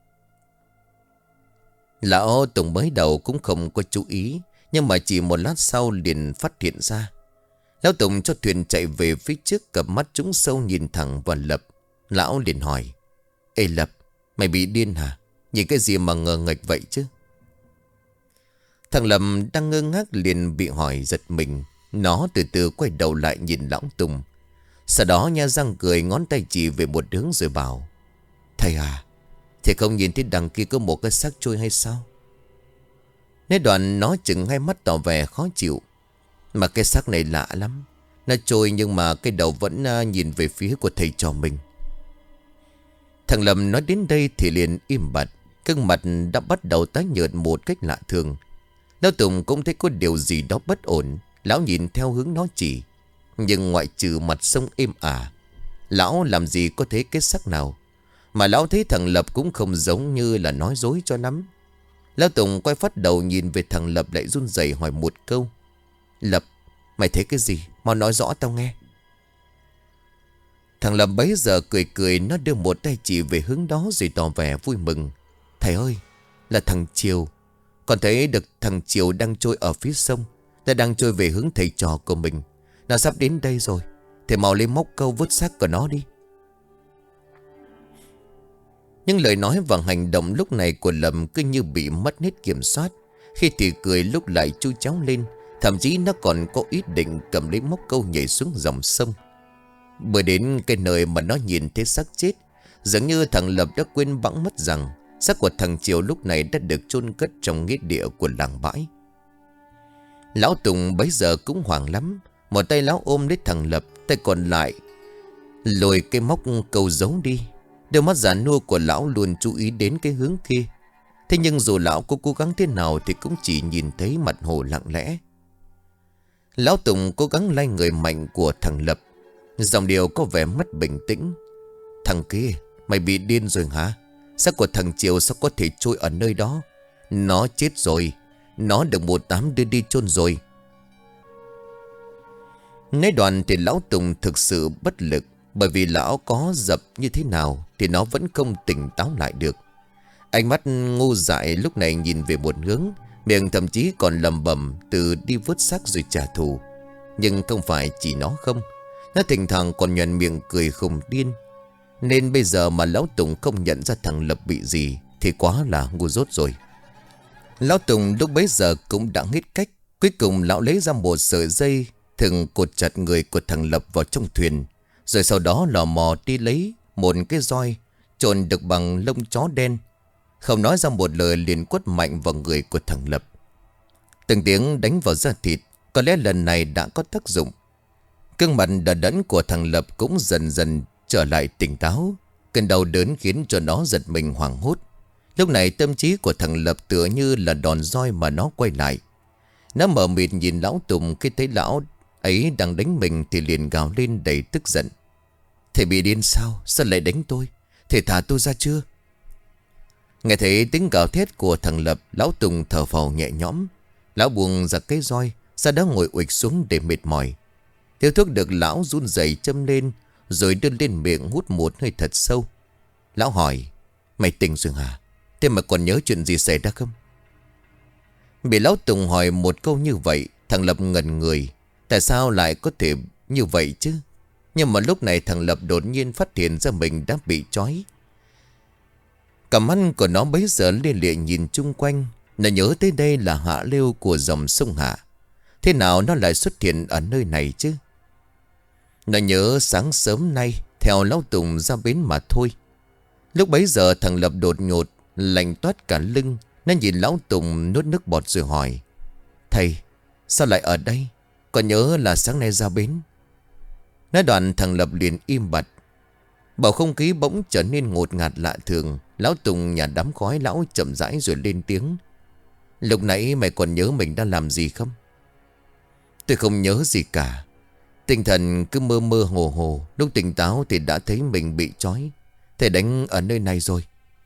Lão Tùng mới đầu cũng không có chú ý, nhưng mà chỉ một lát sau liền phát hiện ra. Lão Tùng cho thuyền chạy về phía trước, cặp mắt trũng sâu nhìn thẳng vào Lập. Lão liền hỏi: ê Lập, mày bị điên hả? Nhìn cái gì mà ngờ nghệch vậy chứ? Thằng Lập đang ngơ ngác liền bị hỏi giật mình. Nó từ từ quay đầu lại nhìn Lão Tùng, sau đó nha răng cười, ngón tay chỉ về một hướng rồi bảo: thầy à, thầy không nhìn thấy đằng kia có một cái xác trôi hay sao? Nói đoạn nó chừng hai mắt tỏ vẻ khó chịu. Mà cái xác này lạ lắm, nó trôi nhưng mà cái đầu vẫn nhìn về phía của thầy trò mình. Thằng Lâm nói đến đây thì liền im bặt, gương mặt đã bắt đầu tái nhợt một cách lạ thường. Lão Tùng cũng thấy có điều gì đó bất ổn. Lão nhìn theo hướng nó chỉ, nhưng ngoại trừ mặt sông êm ả, lão làm gì có thấy cái xác nào. Mà lão thấy thằng Lập cũng không giống như là nói dối cho lắm. Lão Tùng quay phát đầu nhìn về thằng Lập, lại run rẩy hỏi một câu: Lập, mày thấy cái gì? Mau nói rõ tao nghe. Thằng Lập bấy giờ cười cười, nó đưa một tay chỉ về hướng đó rồi tỏ vẻ vui mừng: thầy ơi, là thằng Triều. Con thấy được thằng Triều đang trôi ở phía sông, nó đang trôi về hướng thầy trò của mình. Nó sắp đến đây rồi, thầy mau lên móc câu vớt xác của nó đi. Nhưng lời nói và hành động lúc này của Lâm cứ như bị mất hết kiểm soát. Khi thì cười lúc lại chu chéo lên, thậm chí nó còn có ý định cầm lấy móc câu nhảy xuống dòng sông. Bởi đến cái nơi mà nó nhìn thấy xác chết, dường như thằng Lập đã quên bẵng mất rằng xác của thằng Triều lúc này đã được chôn cất trong nghĩa địa của làng bãi. Lão Tùng bấy giờ cũng hoảng lắm. Một tay lão ôm lấy thằng Lập, tay còn lại lôi cái móc câu giấu đi. Đôi mắt già nua của lão luôn chú ý đến cái hướng kia. Thế nhưng dù lão có cố gắng thế nào thì cũng chỉ nhìn thấy mặt hồ lặng lẽ. Lão Tùng cố gắng lay người mạnh của thằng Lập, giọng điệu có vẻ mất bình tĩnh: thằng kia, mày bị điên rồi hả? Xác của thằng Triều sao có thể trôi ở nơi đó? Nó chết rồi, nó được một tám đưa đi chôn rồi. Nói đoạn thì lão Tùng thực sự bất lực. Bởi vì lão có dập như thế nào thì nó vẫn không tỉnh táo lại được. Ánh mắt ngu dại lúc này nhìn về một hướng, miệng thậm chí còn lầm bầm từ đi vớt xác rồi trả thù. Nhưng không phải chỉ nó không, nó thỉnh thoảng còn nhoẻn miệng cười khùng điên. Nên bây giờ mà lão Tùng không nhận ra thằng Lập bị gì thì quá là ngu dốt rồi. Lão Tùng lúc bấy giờ cũng đã hết cách. Cuối cùng lão lấy ra một sợi dây thừng cột chặt người của thằng Lập vào trong thuyền. Rồi sau đó lò mò đi lấy một cái roi trộn được bằng lông chó đen. Không nói ra một lời liền quất mạnh vào người của thằng Lập. Từng tiếng đánh vào da thịt, có lẽ lần này đã có tác dụng. Gương mặt đờ đẫn của thằng Lập cũng dần dần trở lại tỉnh táo. Cơn đau đớn khiến cho nó giật mình hoảng hốt. Lúc này tâm trí của thằng Lập tựa như là đòn roi mà nó quay lại. Nó mờ mịt nhìn lão Tùng, khi thấy lão ấy đang đánh mình thì liền gào lên đầy tức giận. Thầy bị điên sao? Sao lại đánh tôi? Thầy thả tôi ra chưa? Nghe thấy tiếng gào thét của thằng Lập, lão Tùng thở phào nhẹ nhõm. Lão buông ra cái roi, sau đó ngồi uịch xuống để mệt mỏi. Thiếu thuốc được lão run rẩy châm lên, rồi đưa lên miệng hút một hơi thật sâu. Lão hỏi, mày tỉnh rồi hả? Thế mà còn nhớ chuyện gì xảy ra không? Bị lão Tùng hỏi một câu như vậy, thằng Lập ngẩn người. Tại sao lại có thể như vậy chứ? Nhưng mà lúc này thằng Lập đột nhiên phát hiện ra mình đã bị trói. Cả mắt của nó bấy giờ liên lịa nhìn chung quanh. Nó nhớ tới đây là hạ lưu của dòng sông Hạ. Thế nào nó lại xuất hiện ở nơi này chứ? Nó nhớ sáng sớm nay theo lão Tùng ra bến mà thôi. Lúc bấy giờ thằng Lập đột ngột lạnh toát cả lưng. Nó nhìn lão Tùng nuốt nước bọt rồi hỏi, thầy sao lại ở đây? Có nhớ là sáng nay ra bến? Nói đoạn thằng Lập liền im bặt. Bầu không khí bỗng trở nên ngột ngạt lạ thường. Lão Tùng nhả đám khói lão chậm rãi rồi lên tiếng. Lúc nãy mày còn nhớ mình đã làm gì không? Tôi không nhớ gì cả. Tinh thần cứ mơ mơ hồ hồ. Lúc tỉnh táo thì đã thấy mình bị trói. Thầy đánh ở nơi này rồi.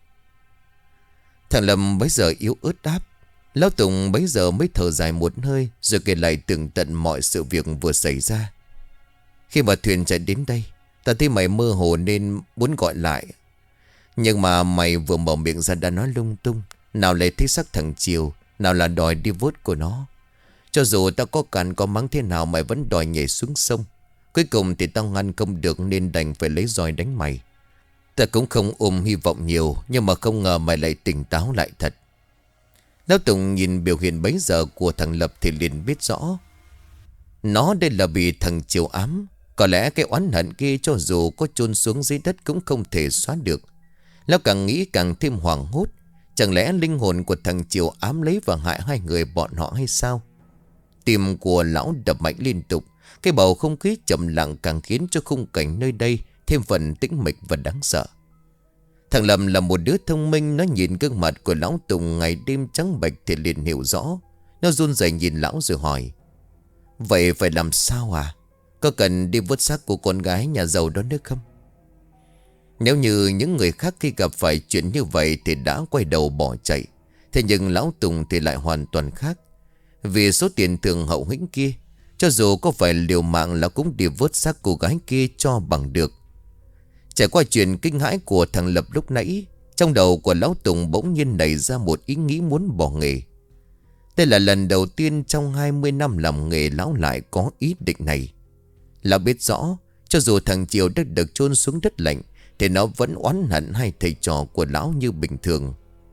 Thằng Lâm bấy giờ yếu ớt đáp. Lão Tùng bấy giờ mới thở dài một hơi, rồi kể lại tường tận mọi sự việc vừa xảy ra. Khi mà thuyền chạy đến đây, ta thấy mày mơ hồ nên muốn gọi lại. Nhưng mà mày vừa mở miệng ra đã nói lung tung. Nào lại thấy xác thằng Chiều, nào là đòi đi vớt của nó. Cho dù ta có cằn có mắng thế nào mày vẫn đòi nhảy xuống sông. Cuối cùng thì tao ngăn không được nên đành phải lấy roi đánh mày. Ta cũng không ôm hy vọng nhiều, nhưng mà không ngờ mày lại tỉnh táo lại thật. Lão Tùng nhìn biểu hiện bấy giờ của thằng Lập thì liền biết rõ. Nó đây là bị thằng Chiều ám. Có lẽ cái oán hận kia cho dù có chôn xuống dưới đất cũng không thể xóa được. Lão càng nghĩ càng thêm hoảng hốt. Chẳng lẽ linh hồn của thằng Chiều ám lấy và hại hai người bọn họ hay sao? Tim của lão đập mạnh liên tục. Cái bầu không khí trầm lặng càng khiến cho khung cảnh nơi đây thêm phần tĩnh mịch và đáng sợ. Thằng Lâm là một đứa thông minh. Nó nhìn gương mặt của lão Tùng ngày đêm trắng bệch thì liền hiểu rõ. Nó run rẩy nhìn lão rồi hỏi, vậy phải làm sao à? Có cần đi vớt xác của con gái nhà giàu đó nữa không? Nếu như những người khác khi gặp phải chuyện như vậy thì đã quay đầu bỏ chạy. Thế nhưng lão Tùng thì lại hoàn toàn khác. Vì số tiền thường hậu hĩnh kia, cho dù có phải liều mạng là cũng đi vớt xác cô gái kia cho bằng được. Trải qua chuyện kinh hãi của thằng Lập lúc nãy, trong đầu của lão Tùng bỗng nhiên nảy ra một ý nghĩ muốn bỏ nghề. Đây là lần đầu tiên trong hai mươi năm làm nghề lão lại có ý định này. Lão biết rõ, cho dù thằng Chiều đã được chôn xuống đất lạnh thì nó vẫn oán hận hai thầy trò của lão như bình thường.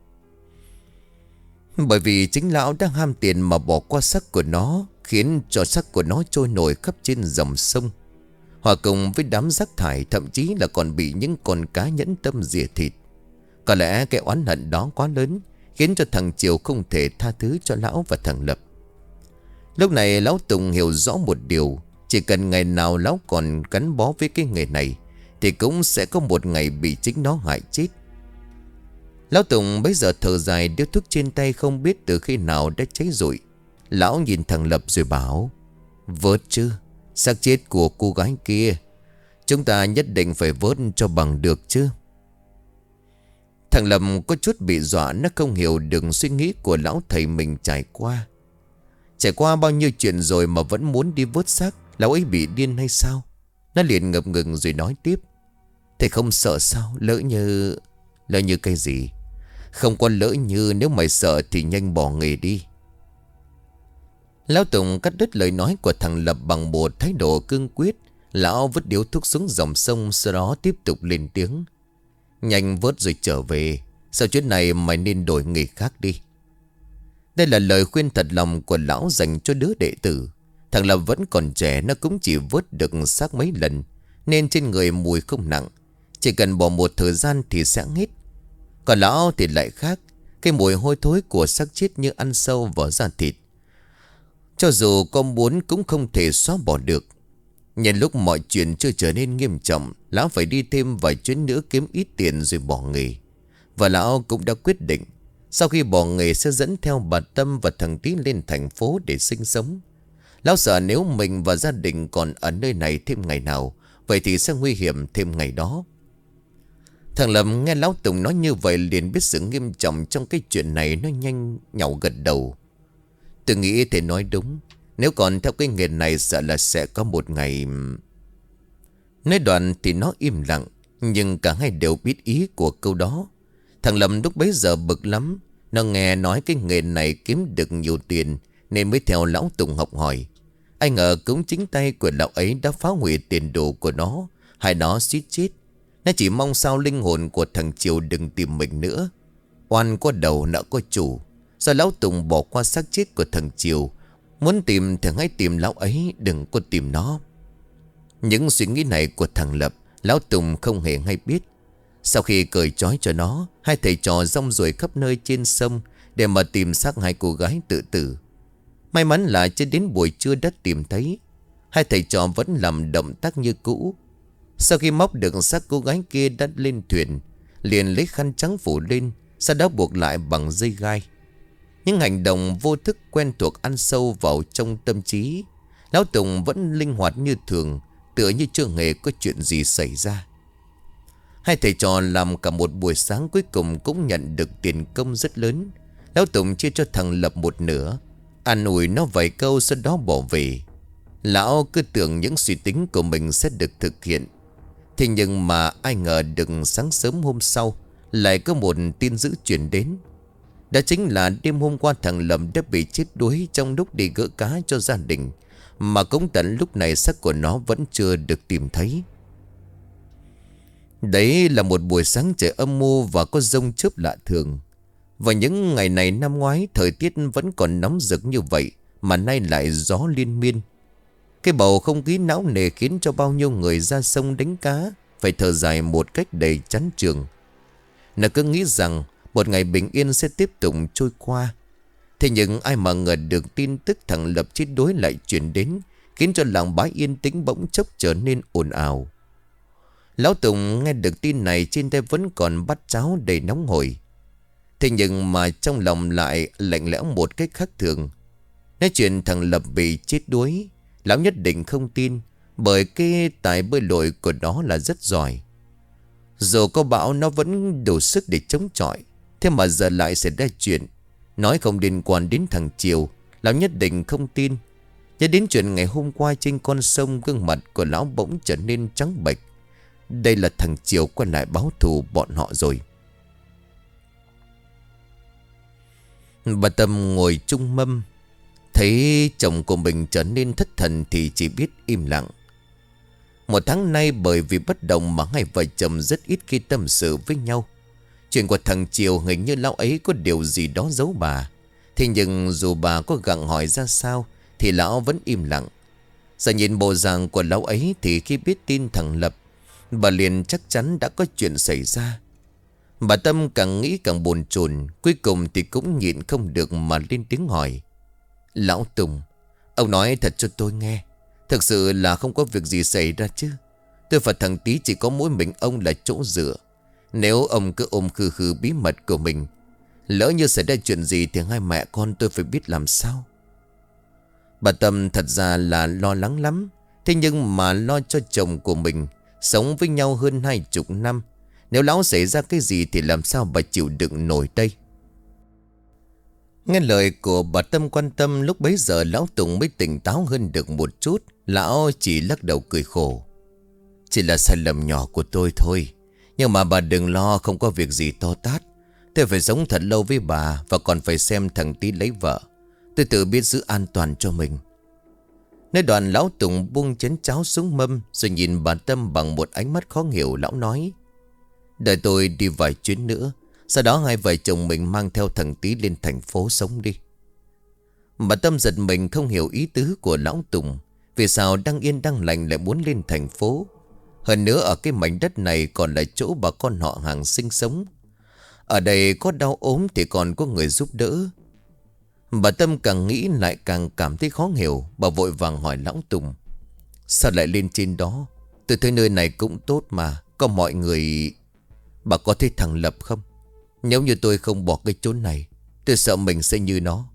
Bởi vì chính lão đang ham tiền mà bỏ qua xác của nó, khiến cho xác của nó trôi nổi khắp trên dòng sông, hòa cùng với đám rác thải, thậm chí là còn bị những con cá nhẫn tâm rỉa thịt. Có lẽ cái oán hận đó quá lớn, khiến cho thằng Chiều không thể tha thứ cho lão và thằng Lập. Lúc này lão Tùng hiểu rõ một điều. Chỉ cần ngày nào lão còn gắn bó với cái nghề này thì cũng sẽ có một ngày bị chính nó hại chết. Lão Tùng bấy giờ thở dài, điếu thuốc trên tay không biết từ khi nào đã cháy rụi. Lão nhìn thằng Lập rồi bảo, vớt chứ, xác chết của cô gái kia chúng ta nhất định phải vớt cho bằng được chứ. Thằng Lập có chút bị dọa. Nó không hiểu được suy nghĩ của lão thầy mình trải qua. Trải qua bao nhiêu chuyện rồi mà vẫn muốn đi vớt xác. Lão ấy bị điên hay sao? Nó liền ngập ngừng rồi nói tiếp. Thầy không sợ sao? Lỡ như... Lỡ như cái gì? Không có lỡ như, nếu mày sợ thì nhanh bỏ nghề đi. Lão Tùng cắt đứt lời nói của thằng Lập bằng một thái độ cương quyết. Lão vứt điếu thuốc xuống dòng sông, sau đó tiếp tục lên tiếng. Nhanh vớt rồi trở về. Sau chuyện này mày nên đổi nghề khác đi. Đây là lời khuyên thật lòng của lão dành cho đứa đệ tử. Thằng Lập vẫn còn trẻ, nó cũng chỉ vớt được xác mấy lần, nên trên người mùi không nặng. Chỉ cần bỏ một thời gian thì sẽ hết. Còn lão thì lại khác. Cái mùi hôi thối của xác chết như ăn sâu vào da thịt. Cho dù có muốn cũng không thể xóa bỏ được. Nhân lúc mọi chuyện chưa trở nên nghiêm trọng, lão phải đi thêm vài chuyến nữa kiếm ít tiền rồi bỏ nghề. Và lão cũng đã quyết định, sau khi bỏ nghề sẽ dẫn theo bà Tâm và thằng Tí lên thành phố để sinh sống. Lão sợ nếu mình và gia đình còn ở nơi này thêm ngày nào, vậy thì sẽ nguy hiểm thêm ngày đó. Thằng Lâm nghe lão Tùng nói như vậy liền biết sự nghiêm trọng trong cái chuyện này. Nó nhanh nhảu gật đầu. Tôi nghĩ thầy nói đúng. Nếu còn theo cái nghề này sợ là sẽ có một ngày... Nói đoạn thì nó im lặng, nhưng cả hai đều biết ý của câu đó. Thằng Lâm lúc bấy giờ bực lắm. Nó nghe nói cái nghề này kiếm được nhiều tiền nên mới theo lão Tùng học hỏi. Ai ngờ cũng chính tay của lão ấy đã phá hủy tiền đồ của nó, hay nó suýt chết. Nó chỉ mong sao linh hồn của thằng Triều đừng tìm mình nữa. Oan có đầu nợ có chủ. Do lão Tùng bỏ qua xác chết của thằng Triều, muốn tìm thì hãy tìm lão ấy, đừng có tìm nó. Những suy nghĩ này của thằng Lập, lão Tùng không hề hay biết. Sau khi cởi trói cho nó, hai thầy trò rong ruổi khắp nơi trên sông để mà tìm xác hai cô gái tự tử. May mắn là chưa đến buổi trưa đã tìm thấy. Hai thầy trò vẫn làm động tác như cũ. Sau khi móc được xác cô gái kia đã lên thuyền, liền lấy khăn trắng phủ lên, sau đó buộc lại bằng dây gai. Những hành động vô thức quen thuộc ăn sâu vào trong tâm trí. Lão Tùng vẫn linh hoạt như thường, tựa như chưa hề có chuyện gì xảy ra. Hai thầy trò làm cả một buổi sáng, cuối cùng cũng nhận được tiền công rất lớn. Lão Tùng chia cho thằng Lập một nửa, an ủi nó vài câu sau đó bỏ về. Lão cứ tưởng những suy tính của mình sẽ được thực hiện. Thế nhưng mà ai ngờ được sáng sớm hôm sau lại có một tin dữ truyền đến. Đó chính là đêm hôm qua thằng Lâm đã bị chết đuối trong lúc đi gỡ cá cho gia đình, mà cũng tận lúc này xác của nó vẫn chưa được tìm thấy. Đấy là một buổi sáng trời âm mưu và có dông chớp lạ thường. Và những ngày này năm ngoái thời tiết vẫn còn nóng rực như vậy, mà nay lại gió liên miên. Cái bầu không khí não nề khiến cho bao nhiêu người ra sông đánh cá phải thở dài một cách đầy chán chường. Nó cứ nghĩ rằng một ngày bình yên sẽ tiếp tục trôi qua. Thế nhưng ai mà ngờ được tin tức thằng Lập chết đuối lại chuyển đến, khiến cho làng bái yên tĩnh bỗng chốc trở nên ồn ào. Lão Tùng nghe được tin này trên tay vẫn còn bát cháo đầy nóng hổi. Thế nhưng mà trong lòng lại lạnh lẽo một cách khác thường. Nói chuyện thằng Lập bị chết đuối, lão nhất định không tin, bởi cái tài bơi lội của nó là rất giỏi. Dù có bão nó vẫn đủ sức để chống chọi. Thế mà giờ lại xảy ra chuyện nói không liên quan đến thằng Triều, lão nhất định không tin. Nhớ đến chuyện ngày hôm qua trên con sông, gương mặt của lão bỗng trở nên trắng bệch. Đây là thằng Triều quay lại báo thù bọn họ rồi. Bà Tâm ngồi chung mâm, thấy chồng của mình trở nên thất thần thì chỉ biết im lặng. Một tháng nay bởi vì bất đồng mà hai vợ chồng rất ít khi tâm sự với nhau. Chuyện của thằng Triều hình như lão ấy có điều gì đó giấu bà. Thế nhưng dù bà có gặng hỏi ra sao thì lão vẫn im lặng. Giờ nhìn bộ dạng của lão ấy thì khi biết tin thằng Lập, bà liền chắc chắn đã có chuyện xảy ra. Bà Tâm càng nghĩ càng bồn chồn, cuối cùng thì cũng nhịn không được mà lên tiếng hỏi. Lão Tùng, ông nói thật cho tôi nghe, thực sự là không có việc gì xảy ra chứ? Tôi và thằng Tí chỉ có mỗi mình ông là chỗ dựa. Nếu ông cứ ôm khư khư bí mật của mình, lỡ như xảy ra chuyện gì thì hai mẹ con tôi phải biết làm sao. Bà Tâm thật ra là lo lắng lắm. Thế nhưng mà lo cho chồng của mình, sống với nhau hơn hai chục năm, nếu lão xảy ra cái gì thì làm sao bà chịu đựng nổi đây. Nghe lời của bà Tâm quan tâm, lúc bấy giờ lão Tùng mới tỉnh táo hơn được một chút. Lão chỉ lắc đầu cười khổ. Chỉ là sai lầm nhỏ của tôi thôi. Nhưng mà bà đừng lo, không có việc gì to tát. Tôi phải sống thật lâu với bà, và còn phải xem thằng Tí lấy vợ. Tôi tự biết giữ an toàn cho mình. Nói đoạn lão Tùng buông chén cháo xuống mâm, rồi nhìn bà Tâm bằng một ánh mắt khó hiểu. Lão nói: đợi tôi đi vài chuyến nữa, sau đó hai vợ chồng mình mang theo thằng Tí lên thành phố sống đi. Bà Tâm giật mình không hiểu ý tứ của lão Tùng. Vì sao đang yên đang lành lại muốn lên thành phố? Hơn nữa ở cái mảnh đất này còn là chỗ bà con họ hàng sinh sống. Ở đây có đau ốm thì còn có người giúp đỡ. Bà Tâm càng nghĩ lại càng cảm thấy khó hiểu. Bà vội vàng hỏi lão Tùng: sao lại lên trên đó? Tôi thấy nơi này cũng tốt mà, có mọi người. Bà có thấy thằng Lập không? Nếu như tôi không bỏ cái chốn này, tôi sợ mình sẽ như nó.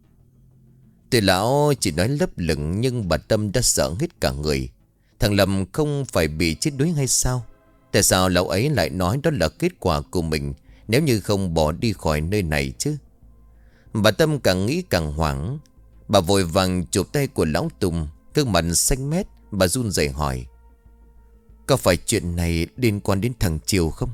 Tuy lão chỉ nói lấp lửng, nhưng bà Tâm đã sợ hết cả người. Thằng Lâm không phải bị chết đuối hay sao? Tại sao lão ấy lại nói đó là kết quả của mình nếu như không bỏ đi khỏi nơi này chứ? Bà Tâm càng nghĩ càng hoảng. Bà vội vàng chụp tay của lão Tùng. Gương mặt xanh mét, bà run rẩy hỏi: có phải chuyện này liên quan đến thằng Triều không?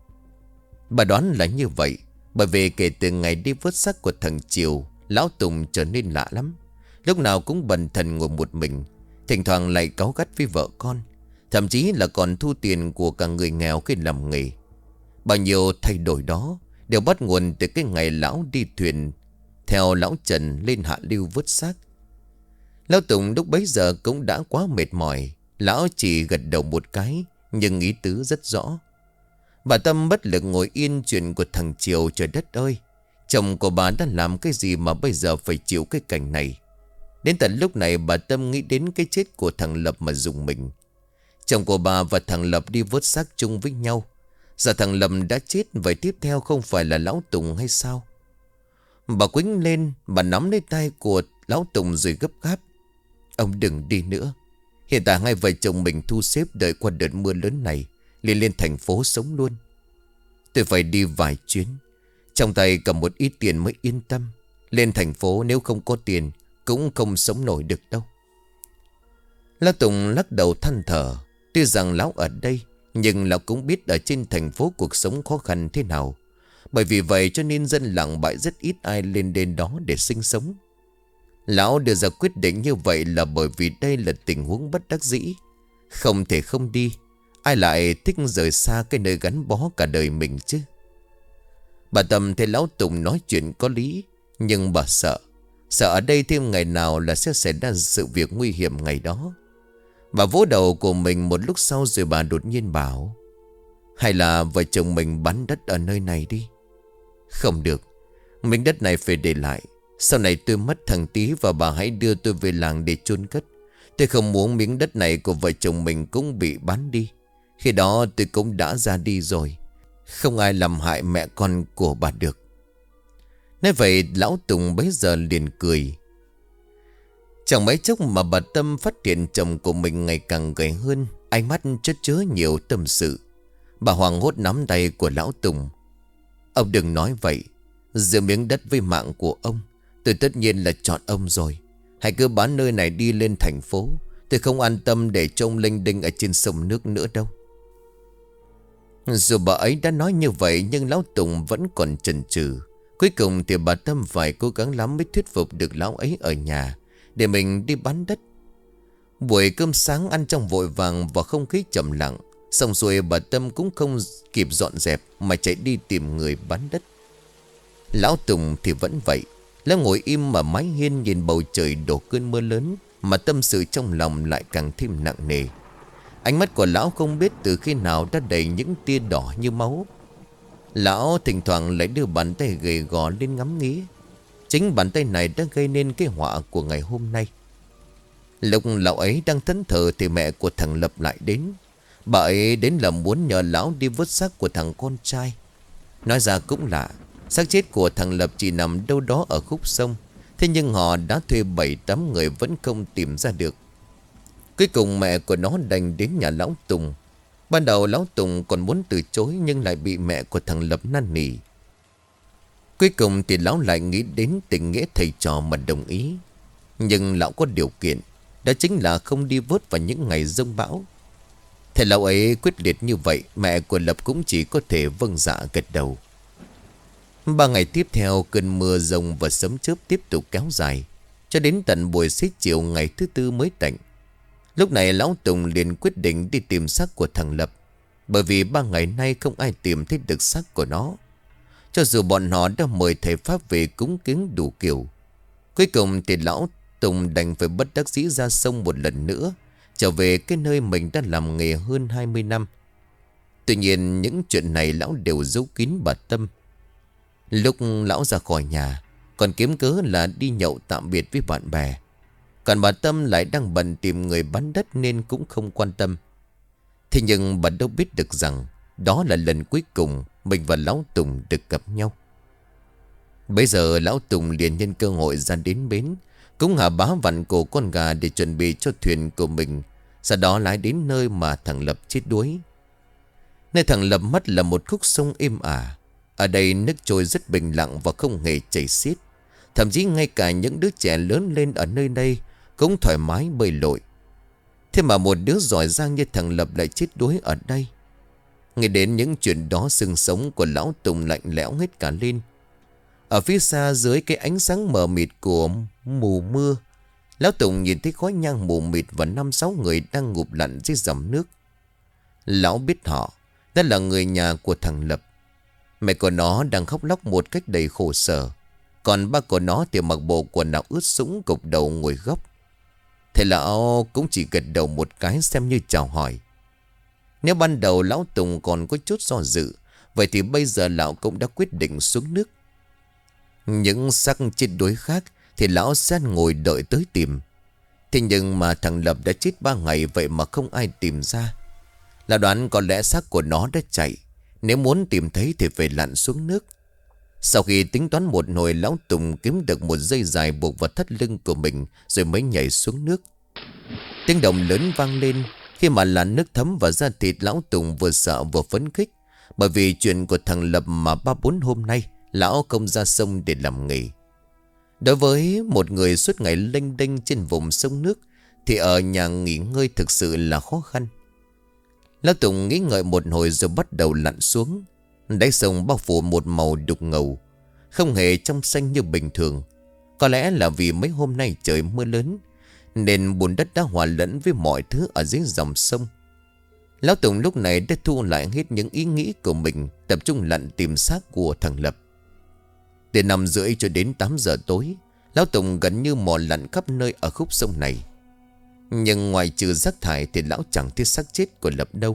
Bà đoán là như vậy. Bởi vì kể từ ngày đi vớt xác của thằng Triều, lão Tùng trở nên lạ lắm. Lúc nào cũng bần thần ngồi một mình, thỉnh thoảng lại cáu gắt với vợ con, thậm chí là còn thu tiền của cả người nghèo khi làm nghề. Bao nhiêu thay đổi đó đều bắt nguồn từ cái ngày lão đi thuyền theo lão Trần lên hạ lưu vớt xác. Lão Tùng lúc bấy giờ cũng đã quá mệt mỏi. Lão chỉ gật đầu một cái, nhưng ý tứ rất rõ. Bà Tâm bất lực ngồi yên. Chuyện của thằng Triều, trời đất ơi, chồng của bà đã làm cái gì mà bây giờ phải chịu cái cảnh này? Đến tận lúc này bà Tâm nghĩ đến cái chết của thằng Lập mà rùng mình. Chồng của bà và thằng Lập đi vớt xác chung với nhau. Giờ thằng Lập đã chết, vậy tiếp theo không phải là lão Tùng hay sao? Bà quýnh lên, bà nắm lấy tay của lão Tùng rồi gấp gáp: ông đừng đi nữa. Hiện tại hai vợ chồng mình thu xếp đợi qua đợt mưa lớn này liền lên thành phố sống luôn. Tôi phải đi vài chuyến, trong tay cầm một ít tiền mới yên tâm. Lên thành phố nếu không có tiền cũng không sống nổi được đâu. Lão Tùng lắc đầu than thở. Tuy rằng lão ở đây, nhưng lão cũng biết ở trên thành phố cuộc sống khó khăn thế nào. Bởi vì vậy cho nên dân làng bại rất ít ai lên đến đó để sinh sống. Lão đưa ra quyết định như vậy là bởi vì đây là tình huống bất đắc dĩ. Không thể không đi. Ai lại thích rời xa cái nơi gắn bó cả đời mình chứ? Bà Tâm thấy lão Tùng nói chuyện có lý, nhưng bà sợ. Sợ ở đây thêm ngày nào là sẽ xảy ra sự việc nguy hiểm ngày đó. Bà vỗ đầu của mình một lúc sau rồi bà đột nhiên bảo: hay là vợ chồng mình bán đất ở nơi này đi. Không được, miếng đất này phải để lại. Sau này tôi mất thằng Tí và bà hãy đưa tôi về làng để chôn cất. Tôi không muốn miếng đất này của vợ chồng mình cũng bị bán đi. Khi đó tôi cũng đã ra đi rồi, không ai làm hại mẹ con của bà được. Nói vậy lão Tùng bấy giờ liền cười. Chẳng mấy chốc mà bà Tâm phát hiện chồng của mình ngày càng gầy hơn, ánh mắt chất chứa nhiều tâm sự. Bà hoảng hốt nắm tay của lão Tùng: ông đừng nói vậy. Giữa miếng đất với mạng của ông, tôi tất nhiên là chọn ông rồi. Hãy cứ bán nơi này đi lên thành phố. Tôi không an tâm để trông lênh đênh ở trên sông nước nữa đâu. Dù bà ấy đã nói như vậy, nhưng lão Tùng vẫn còn chần chừ. Cuối cùng thì bà Tâm phải cố gắng lắm mới thuyết phục được lão ấy ở nhà để mình đi bán đất. Buổi cơm sáng ăn trong vội vàng và không khí trầm lặng. Xong rồi bà Tâm cũng không kịp dọn dẹp mà chạy đi tìm người bán đất. Lão Tùng thì vẫn vậy. Lão ngồi im mà mái hiên nhìn bầu trời đổ cơn mưa lớn, mà tâm sự trong lòng lại càng thêm nặng nề. Ánh mắt của lão không biết từ khi nào đã đầy những tia đỏ như máu. Lão thỉnh thoảng lại đưa bàn tay gầy gò lên ngắm nghía. Chính bàn tay này đã gây nên cái họa của ngày hôm nay. Lúc lão ấy đang thẫn thờ thì mẹ của thằng Lập lại đến. Bà ấy đến là muốn nhờ lão đi vớt xác của thằng con trai. Nói ra cũng lạ, xác chết của thằng Lập chỉ nằm đâu đó ở khúc sông. Thế nhưng họ đã thuê bảy tám người vẫn không tìm ra được. Cuối cùng mẹ của nó đành đến nhà lão Tùng. Ban đầu lão Tùng còn muốn từ chối, nhưng lại bị mẹ của thằng Lập năn nỉ. Cuối cùng thì lão lại nghĩ đến tình nghĩa thầy trò mà đồng ý. Nhưng lão có điều kiện, đó chính là không đi vớt vào những ngày giông bão. Thầy lão ấy quyết liệt như vậy, mẹ của Lập cũng chỉ có thể vâng dạ gật đầu. Ba ngày tiếp theo, cơn mưa rông và sấm chớp tiếp tục kéo dài, cho đến tận buổi xế chiều ngày thứ tư mới tạnh. Lúc này lão Tùng liền quyết định đi tìm xác của thằng Lập, bởi vì ba ngày nay không ai tìm thấy được xác của nó. Cho dù bọn họ đã mời thầy Pháp về cúng kiến đủ kiểu, cuối cùng thì lão Tùng đành phải bất đắc dĩ ra sông một lần nữa, trở về cái nơi mình đã làm nghề hơn hai mươi năm. Tuy nhiên những chuyện này lão đều giấu kín bà Tâm. Lúc lão ra khỏi nhà còn kiếm cớ là đi nhậu tạm biệt với bạn bè, còn bà Tâm lại đang bận tìm người bán đất nên cũng không quan tâm. Thế nhưng bà đâu biết được rằng đó là lần cuối cùng mình và lão Tùng được gặp nhau. Bây giờ lão Tùng liền nhân cơ hội ra đến bến, cúng hạ bá vặn cổ con gà để chuẩn bị cho thuyền của mình, sau đó lái đến nơi mà thằng Lập chết đuối. Nơi thằng Lập mất là một khúc sông êm ả. Ở đây nước trôi rất bình lặng và không hề chảy xiết. Thậm chí ngay cả những đứa trẻ lớn lên ở nơi đây cũng thoải mái bơi lội. Thế mà một đứa giỏi giang như thằng Lập lại chết đuối ở đây. Nghe đến những chuyện đó, xương sống của lão Tùng lạnh lẽo hết cả lên. Ở phía xa dưới cái ánh sáng mờ mịt của mù mưa, lão Tùng nhìn thấy khói nhang mù mịt và năm sáu người đang ngụp lặn dưới dòng nước. Lão biết họ, đó là người nhà của thằng Lập. Mẹ của nó đang khóc lóc một cách đầy khổ sở, còn ba của nó thì mặc bộ quần áo ướt sũng gục đầu ngồi góc. Thầy lão cũng chỉ gật đầu một cái xem như chào hỏi. Nếu ban đầu lão Tùng còn có chút do dự, vậy thì bây giờ lão cũng đã quyết định xuống nước. Những xác chết đuối khác thì lão sẽ ngồi đợi tới tìm. Thế nhưng mà thằng Lập đã chết ba ngày vậy mà không ai tìm ra. Lão đoán có lẽ xác của nó đã chạy, nếu muốn tìm thấy thì phải lặn xuống nước. Sau khi tính toán một hồi, lão Tùng kiếm được một dây dài buộc vào thắt lưng của mình rồi mới nhảy xuống nước. Tiếng động lớn vang lên. Khi mà làn nước thấm vào da thịt, lão Tùng vừa sợ vừa phấn khích, bởi vì chuyện của thằng Lập mà ba bốn hôm nay lão không ra sông để làm nghề. Đối với một người suốt ngày lênh đênh trên vùng sông nước thì ở nhà nghỉ ngơi thực sự là khó khăn. Lão Tùng nghĩ ngợi một hồi rồi bắt đầu lặn xuống. Đáy sông bao phủ một màu đục ngầu, không hề trong xanh như bình thường. Có lẽ là vì mấy hôm nay trời mưa lớn nên bùn đất đã hòa lẫn với mọi thứ ở dưới dòng sông. Lão Tùng lúc này đã thu lại hết những ý nghĩ của mình, tập trung lặn tìm xác của thằng Lập. Từ năm rưỡi cho đến tám giờ tối, lão Tùng gần như mò lặn khắp nơi ở khúc sông này. Nhưng ngoài trừ rác thải thì lão chẳng thấy xác chết của Lập đâu.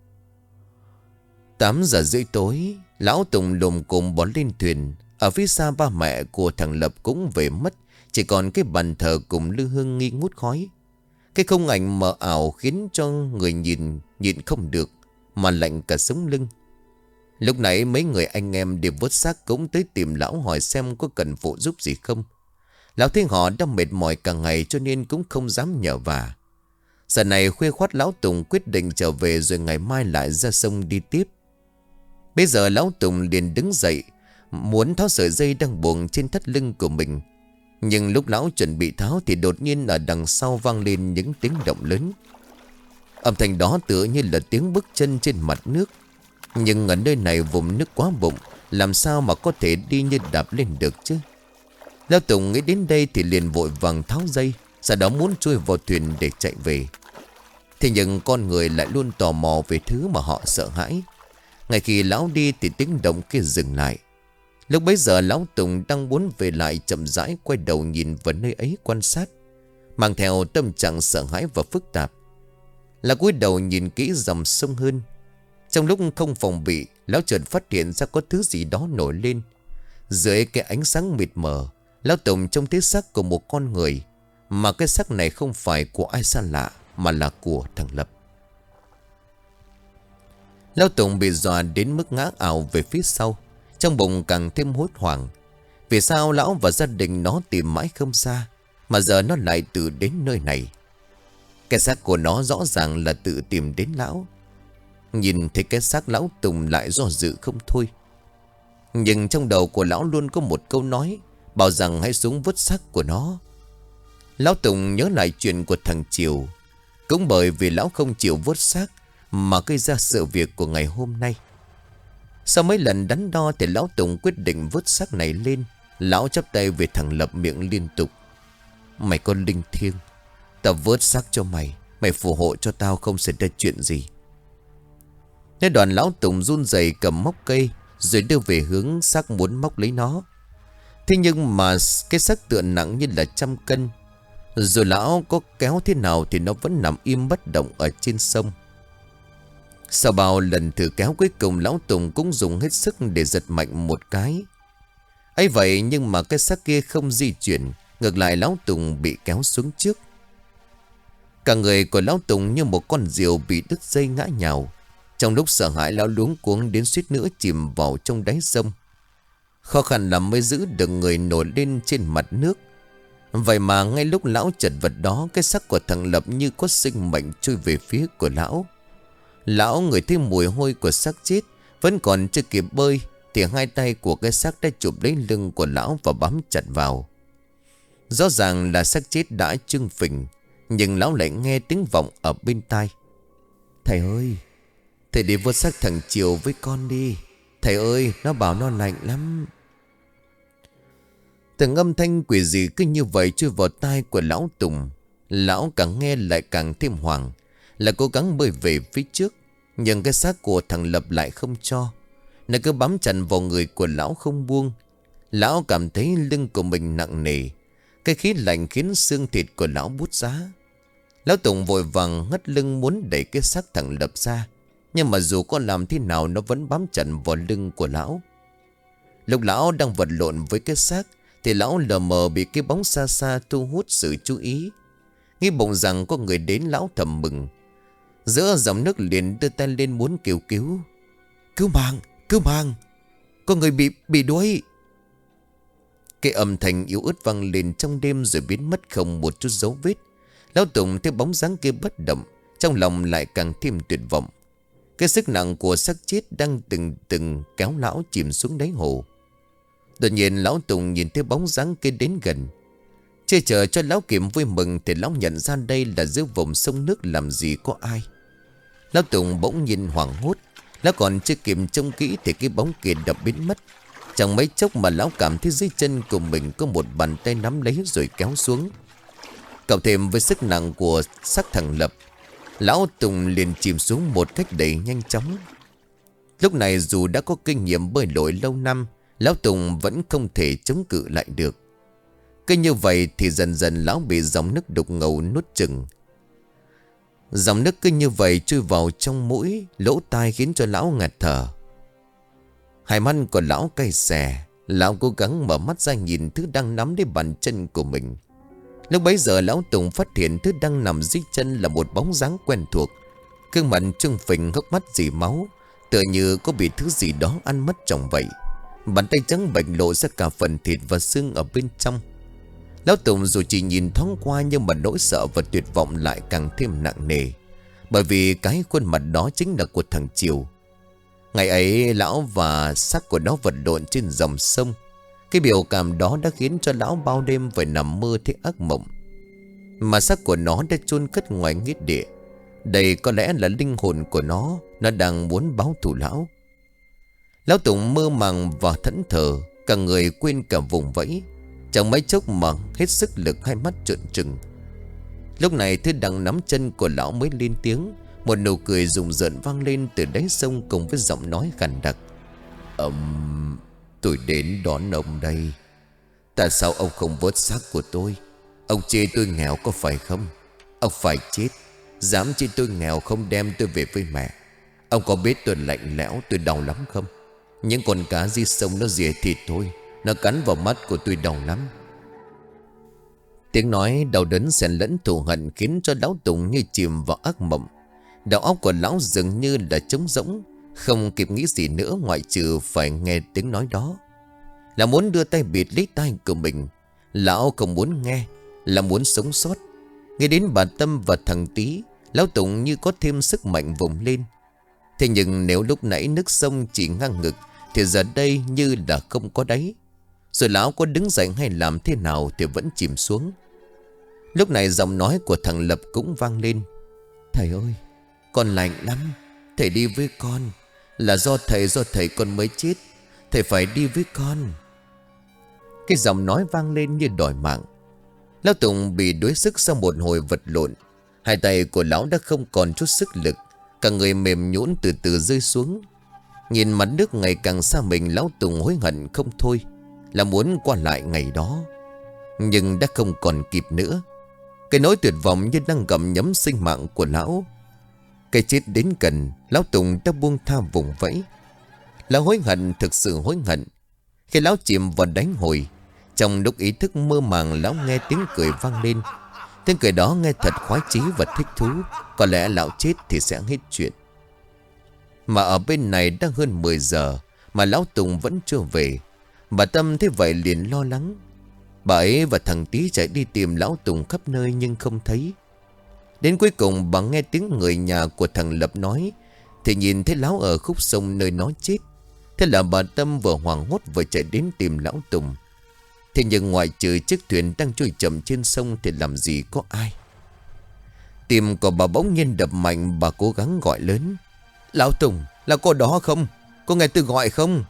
Tám giờ rưỡi tối, lão Tùng lồm cồm bò lên thuyền. Ở phía xa ba mẹ của thằng Lập cũng về mất, chỉ còn cái bàn thờ cùng lư hương nghi ngút khói. Cái khung ảnh mờ ảo khiến cho người nhìn nhịn không được mà lạnh cả sống lưng. Lúc nãy mấy người anh em đều vớt xác cũng tới tìm lão hỏi xem có cần phụ giúp gì không. Lão thấy họ đã mệt mỏi cả ngày cho nên cũng không dám nhờ vả. Giờ này khuya khoắt, lão Tùng quyết định trở về rồi ngày mai lại ra sông đi tiếp. Bây giờ lão Tùng liền đứng dậy, muốn tháo sợi dây đang buộc trên thắt lưng của mình. Nhưng lúc lão chuẩn bị tháo thì đột nhiên ở đằng sau vang lên những tiếng động lớn. Âm thanh đó tựa như là tiếng bước chân trên mặt nước. Nhưng ở nơi này vùng nước quá bụng, làm sao mà có thể đi như đạp lên được chứ. Lão Tùng nghĩ đến đây thì liền vội vàng tháo dây, sau đó muốn chui vào thuyền để chạy về. Thế nhưng con người lại luôn tò mò về thứ mà họ sợ hãi. Ngay khi lão đi thì tiếng động kia dừng lại. Lúc bấy giờ lão Tùng đang muốn về lại, chậm rãi quay đầu nhìn vào nơi ấy quan sát, mang theo tâm trạng sợ hãi và phức tạp. Là cúi đầu nhìn kỹ dòng sông hơn. Trong lúc không phòng bị, lão chợt phát hiện ra có thứ gì đó nổi lên. Dưới cái ánh sáng mịt mờ, lão Tùng trông thấy xác của một con người. Mà cái xác này không phải của ai xa lạ, mà là của thằng Lập. Lão Tùng bị dọa đến mức ngã ảo về phía sau, trong bụng càng thêm hốt hoảng. Vì sao lão và gia đình nó tìm mãi không ra, mà giờ nó lại tự đến nơi này? Cái xác của nó rõ ràng là tự tìm đến lão. Nhìn thấy cái xác, lão Tùng lại do dự không thôi. Nhưng trong đầu của lão luôn có một câu nói bảo rằng hãy xuống vớt xác của nó. Lão Tùng nhớ lại chuyện của thằng Triều. Cũng bởi vì lão không chịu vớt xác mà gây ra sự việc của ngày hôm nay. Sau mấy lần đắn đo thì lão Tùng quyết định vớt xác này lên. Lão chắp tay về thằng Lập miệng liên tục: "Mày con linh thiêng, tao vớt xác cho mày, mày phù hộ cho tao không xảy ra chuyện gì." Thế đoàn lão Tùng run rẩy cầm móc cây rồi đưa về hướng xác muốn móc lấy nó. Thế nhưng mà cái xác tựa nặng như là trăm cân, rồi lão có kéo thế nào thì nó vẫn nằm im bất động ở trên sông. Sau bao lần thử kéo, cuối cùng lão Tùng cũng dùng hết sức để giật mạnh một cái. ấy vậy nhưng mà cái xác kia không di chuyển, ngược lại lão Tùng bị kéo xuống trước. Cả người của lão Tùng như một con diều bị đứt dây ngã nhào. Trong lúc sợ hãi, lão luống cuống đến suýt nữa chìm vào trong đáy sông. Khó khăn lắm mới giữ được người nổi lên trên mặt nước. Vậy mà ngay lúc lão chật vật đó, cái xác của thằng Lập như có sinh mệnh trôi về phía của lão. Lão ngửi thấy mùi hôi của xác chết, vẫn còn chưa kịp bơi thì hai tay của cái xác đã chụp lấy lưng của lão và bám chặt vào. Rõ ràng là xác chết đã trưng phình, nhưng lão lại nghe tiếng vọng ở bên tai: "Thầy ơi, thầy đi vớt xác thằng Chiều với con đi. Thầy ơi, nó bảo nó lạnh lắm." Từng âm thanh quỷ dị cứ như vậy chui vào tai của lão Tùng. Lão càng nghe lại càng thêm hoảng, là cố gắng bơi về phía trước, nhưng cái xác của thằng Lập lại không cho. Nó cứ bám chặt vào người của lão không buông. Lão cảm thấy lưng của mình nặng nề, cái khí lạnh khiến xương thịt của lão buốt giá. Lão Tùng vội vàng ngất lưng muốn đẩy cái xác thằng Lập ra, nhưng mà dù có làm thế nào nó vẫn bám chặt vào lưng của lão. Lúc lão đang vật lộn với cái xác thì lão lờ mờ bị cái bóng xa xa thu hút sự chú ý. Nghĩ bụng rằng có người đến, lão thầm mừng. Giữa dòng nước liền đưa tay lên muốn kêu cứu: "Cứu mạng, cứu mạng, có người bị bị đuối." Cái âm thanh yếu ớt vang lên trong đêm rồi biến mất không một chút dấu vết. Lão Tùng thấy bóng dáng kia bất động, trong lòng lại càng thêm tuyệt vọng. Cái sức nặng của xác chết đang từng từng kéo lão chìm xuống đáy hồ. Đột nhiên lão Tùng nhìn thấy bóng dáng kia đến gần. Chưa chờ cho lão kịp vui mừng thì lão nhận ra đây là giữa vùng sông nước làm gì có ai. Lão Tùng bỗng nhìn hoảng hốt. Lão còn chưa kịp trông kỹ thì cái bóng kia đập biến mất. Chẳng mấy chốc mà lão cảm thấy dưới chân của mình có một bàn tay nắm lấy rồi kéo xuống. Cộng thêm với sức nặng của xác thằng Lập, lão Tùng liền chìm xuống một cách đầy nhanh chóng. Lúc này dù đã có kinh nghiệm bơi lội lâu năm, lão Tùng vẫn không thể chống cự lại được. Cứ như vậy thì dần dần lão bị dòng nước đục ngầu nuốt chửng. Dòng nước cứ như vậy chui vào trong mũi, lỗ tai khiến cho lão ngạt thở. Hai mắt của lão cay xè. Lão cố gắng mở mắt ra nhìn thứ đang nắm lấy bàn chân của mình. Lúc bấy giờ lão Tùng phát hiện thứ đang nằm dưới chân là một bóng dáng quen thuộc. Gương mặt trưng phình, hốc mắt dì máu, tựa như có bị thứ gì đó ăn mất tròng vậy. Bàn tay trắng bệch lộ ra cả phần thịt và xương ở bên trong. Lão Tùng dù chỉ nhìn thoáng qua, nhưng mà nỗi sợ và tuyệt vọng lại càng thêm nặng nề. Bởi vì cái khuôn mặt đó chính là của thằng Chiều. Ngày ấy lão và xác của nó vật lộn trên dòng sông. Cái biểu cảm đó đã khiến cho lão bao đêm phải nằm mơ thấy ác mộng. Mà xác của nó đã chôn cất ngoài nghĩa địa. Đây có lẽ là linh hồn của nó. Nó đang muốn báo thù lão. Lão Tùng mơ màng và thẫn thờ, cả người quên cả vùng vẫy. Chẳng mấy chốc mà hết sức lực, hai mắt trợn trừng. Lúc này thứ đằng nắm chân của lão mới lên tiếng. Một nụ cười rùng rợn vang lên từ đáy sông cùng với giọng nói khàn đặc: Ừm, tôi đến đón ông đây. Tại sao ông không vớt xác của tôi? Ông chê tôi nghèo có phải không? Ông phải chết. Dám chê tôi nghèo không đem tôi về với mẹ. Ông có biết tôi lạnh lẽo, tôi đau lắm không? Những con cá dưới sông nó rỉa thịt thôi, nó cắn vào mắt của tôi đau lắm. Tiếng nói đau đớn xen lẫn thù hận khiến cho lão Tùng như chìm vào ác mộng. Đầu óc của lão dường như là trống rỗng, không kịp nghĩ gì nữa ngoại trừ phải nghe tiếng nói đó. Là muốn đưa tay bịt lấy tai của mình. Lão không muốn nghe, là muốn sống sót. Nghe đến bà Tâm và thằng Tý, lão Tùng như có thêm sức mạnh vùng lên. Thế nhưng nếu lúc nãy nước sông chỉ ngang ngực thì giờ đây như là không có đáy. Rồi lão có đứng dậy hay làm thế nào thì vẫn chìm xuống. Lúc này giọng nói của thằng Lập cũng vang lên: Thầy ơi, Con lạnh lắm. Thầy đi với con. Là do thầy, do thầy con mới chết. Thầy phải đi với con. Cái giọng nói vang lên như đòi mạng. Lão Tùng bị đuối sức sau một hồi vật lộn. Hai tay của lão đã không còn chút sức lực. Cả người mềm nhũn từ từ rơi xuống. Nhìn mặt nước ngày càng xa mình, lão Tùng hối hận không thôi. Là muốn qua lại ngày đó, nhưng đã không còn kịp nữa. Cái nỗi tuyệt vọng như đang gặm nhấm sinh mạng của lão. Cái chết đến gần, lão Tùng đã buông tha vùng vẫy. Lão hối hận, thực sự hối hận. Khi lão chìm vào đánh hồi, trong lúc ý thức mơ màng, lão nghe tiếng cười vang lên. Tiếng cười đó nghe thật khoái chí và thích thú. Có lẽ lão chết thì sẽ hết chuyện. Mà ở bên này đã hơn mười giờ mà lão Tùng vẫn chưa về. Bà Tâm thấy vậy liền lo lắng. Bà ấy và thằng Tý chạy đi tìm lão Tùng khắp nơi nhưng không thấy. Đến cuối cùng bà nghe tiếng người nhà của thằng Lập nói, thì nhìn thấy lão ở khúc sông nơi nó chết. Thế là bà Tâm vừa hoảng hốt vừa chạy đến tìm lão Tùng. Thế nhưng ngoại trừ chiếc thuyền đang trôi chậm trên sông thì làm gì có ai. Tim của bà bỗng nhiên đập mạnh. Bà cố gắng gọi lớn: Lão Tùng, là cô đó không? Cô nghe tôi gọi không?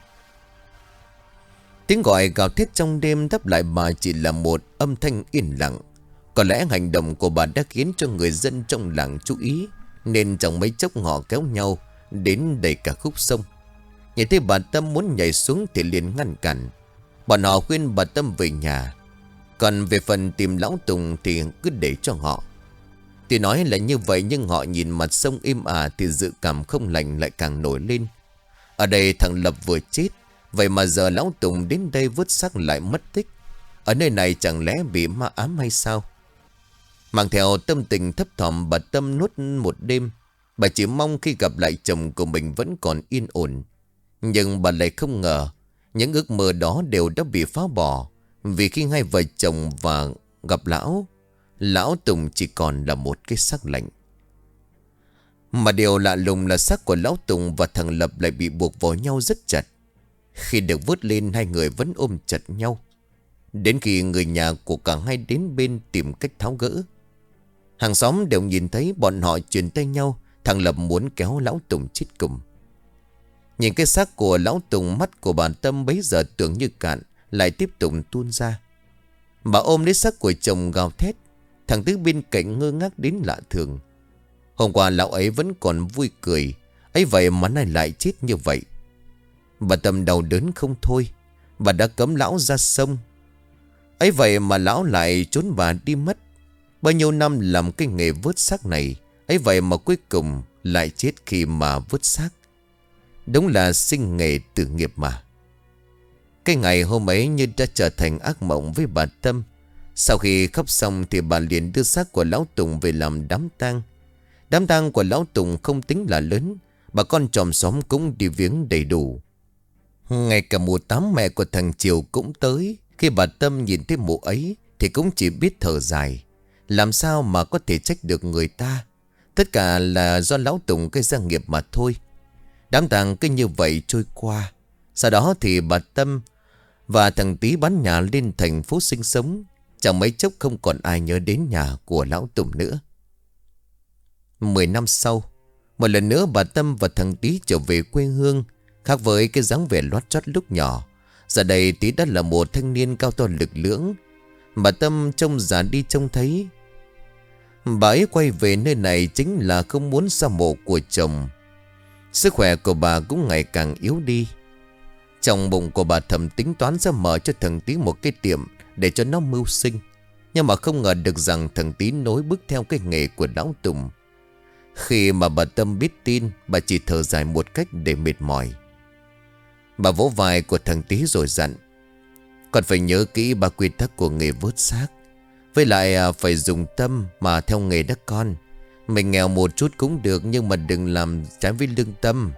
Tiếng gọi gào thét trong đêm đáp lại bà chỉ là một âm thanh yên lặng. Có lẽ hành động của bà đã khiến cho người dân trong làng chú ý, nên trong mấy chốc họ kéo nhau đến đầy cả khúc sông. Nhìn thấy bà Tâm muốn nhảy xuống thì liền ngăn cản. Bọn họ khuyên bà Tâm về nhà. Còn về phần tìm lão Tùng thì cứ để cho họ. Tuy nói là như vậy nhưng họ nhìn mặt sông im ả thì dự cảm không lành lại càng nổi lên. Ở đây thằng Lập vừa chết, vậy mà giờ lão Tùng đến đây vớt xác lại mất tích. Ở nơi này chẳng lẽ bị ma ám hay sao? Mang theo tâm tình thấp thỏm, bà Tâm nuốt một đêm. Bà chỉ mong khi gặp lại chồng của mình vẫn còn yên ổn. Nhưng bà lại không ngờ những ước mơ đó đều đã bị phá bỏ. Vì khi hai vợ chồng và gặp lão, lão Tùng chỉ còn là một cái xác lạnh. Mà điều lạ lùng là xác của lão Tùng và thằng Lập lại bị buộc vào nhau rất chặt. Khi được vớt lên, hai người vẫn ôm chặt nhau. Đến khi người nhà của cả hai đến bên tìm cách tháo gỡ. Hàng xóm đều nhìn thấy bọn họ truyền tay nhau. Thằng Lập muốn kéo lão Tùng chết cùng. Nhìn cái xác của lão Tùng, mắt của bà Tâm bấy giờ tưởng như cạn, lại tiếp tục tuôn ra. Bà ôm lấy xác của chồng gào thét. Thằng Tứ bên cạnh ngơ ngác đến lạ thường. Hôm qua lão ấy vẫn còn vui cười, ấy vậy mà nay lại chết như vậy. Bà Tâm đau đớn không thôi. Bà đã cấm lão ra sông, ấy vậy mà lão lại trốn bà đi mất. Bao nhiêu năm làm cái nghề vớt xác này, ấy vậy mà cuối cùng lại chết khi mà vớt xác. Đúng là sinh nghề tử nghiệp mà. Cái ngày hôm ấy như đã trở thành ác mộng với bà Tâm. Sau khi khóc xong thì bà liền đưa xác của lão Tùng về làm đám tang. Đám tang của lão Tùng không tính là lớn. Bà con chòm xóm cũng đi viếng đầy đủ. Ngay cả mụ tám mẹ của thằng Triều cũng tới. Khi bà Tâm nhìn thấy mụ ấy thì cũng chỉ biết thở dài. Làm sao mà có thể trách được người ta. Tất cả là do lão Tùng gây ra nghiệp mà thôi. Đám tang cứ như vậy trôi qua. Sau đó thì bà Tâm và thằng Tý bán nhà lên thành phố sinh sống. Chẳng mấy chốc không còn ai nhớ đến nhà của lão Tùng nữa. Mười năm sau, một lần nữa bà Tâm và thằng Tý trở về quê hương. Khác với cái dáng vẻ lót chót lúc nhỏ, giờ đây Tý đã là một thanh niên cao to lực lưỡng. Bà Tâm trông già đi trông thấy. Bà ấy quay về nơi này chính là không muốn xa mộ của chồng. Sức khỏe của bà cũng ngày càng yếu đi. Trong bụng của bà thầm tính toán sẽ mở cho thằng Tý một cái tiệm để cho nó mưu sinh. Nhưng mà không ngờ được rằng thằng Tý nối bước theo cái nghề của lão Tùng. Khi mà bà Tâm biết tin, bà chỉ thở dài một cách để mệt mỏi. Bà vỗ vai của thằng Tý rồi dặn: Con phải nhớ kỹ ba quy tắc của nghề vớt xác. Với lại phải dùng tâm mà theo nghề đó con. Mình nghèo một chút cũng được, nhưng mà đừng làm trái với lương tâm.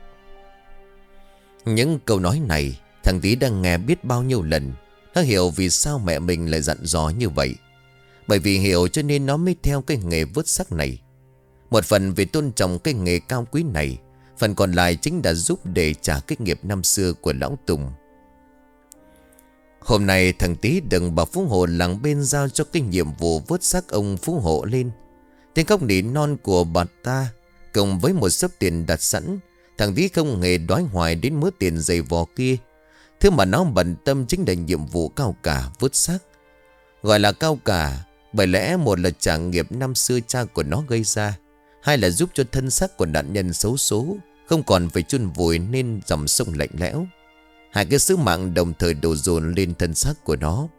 Những câu nói này thằng Tý đang nghe biết bao nhiêu lần. Nó hiểu vì sao mẹ mình lại dặn dò như vậy. Bởi vì hiểu cho nên nó mới theo cái nghề vớt xác này. Một phần vì tôn trọng cái nghề cao quý này, phần còn lại chính là giúp để trả cái nghiệp năm xưa của lão Tùng. Hôm nay thằng Tý đừng bà Phú Hộ làng bên giao cho cái nhiệm vụ vớt xác ông Phú Hộ lên. Tiếng khóc nỉ non của bà ta cùng với một số tiền đặt sẵn, thằng Vĩ không hề đói hoài đến mớ tiền giày vò kia. Thứ mà nó bận tâm chính là nhiệm vụ cao cả vớt xác. Gọi là cao cả bởi lẽ một là trả nghiệp năm xưa cha của nó gây ra, hai là giúp cho thân xác của nạn nhân xấu số không còn phải chôn vùi nên dòng sông lạnh lẽo. Hai cái sứ mạng đồng thời đổ dồn lên thân xác của nó.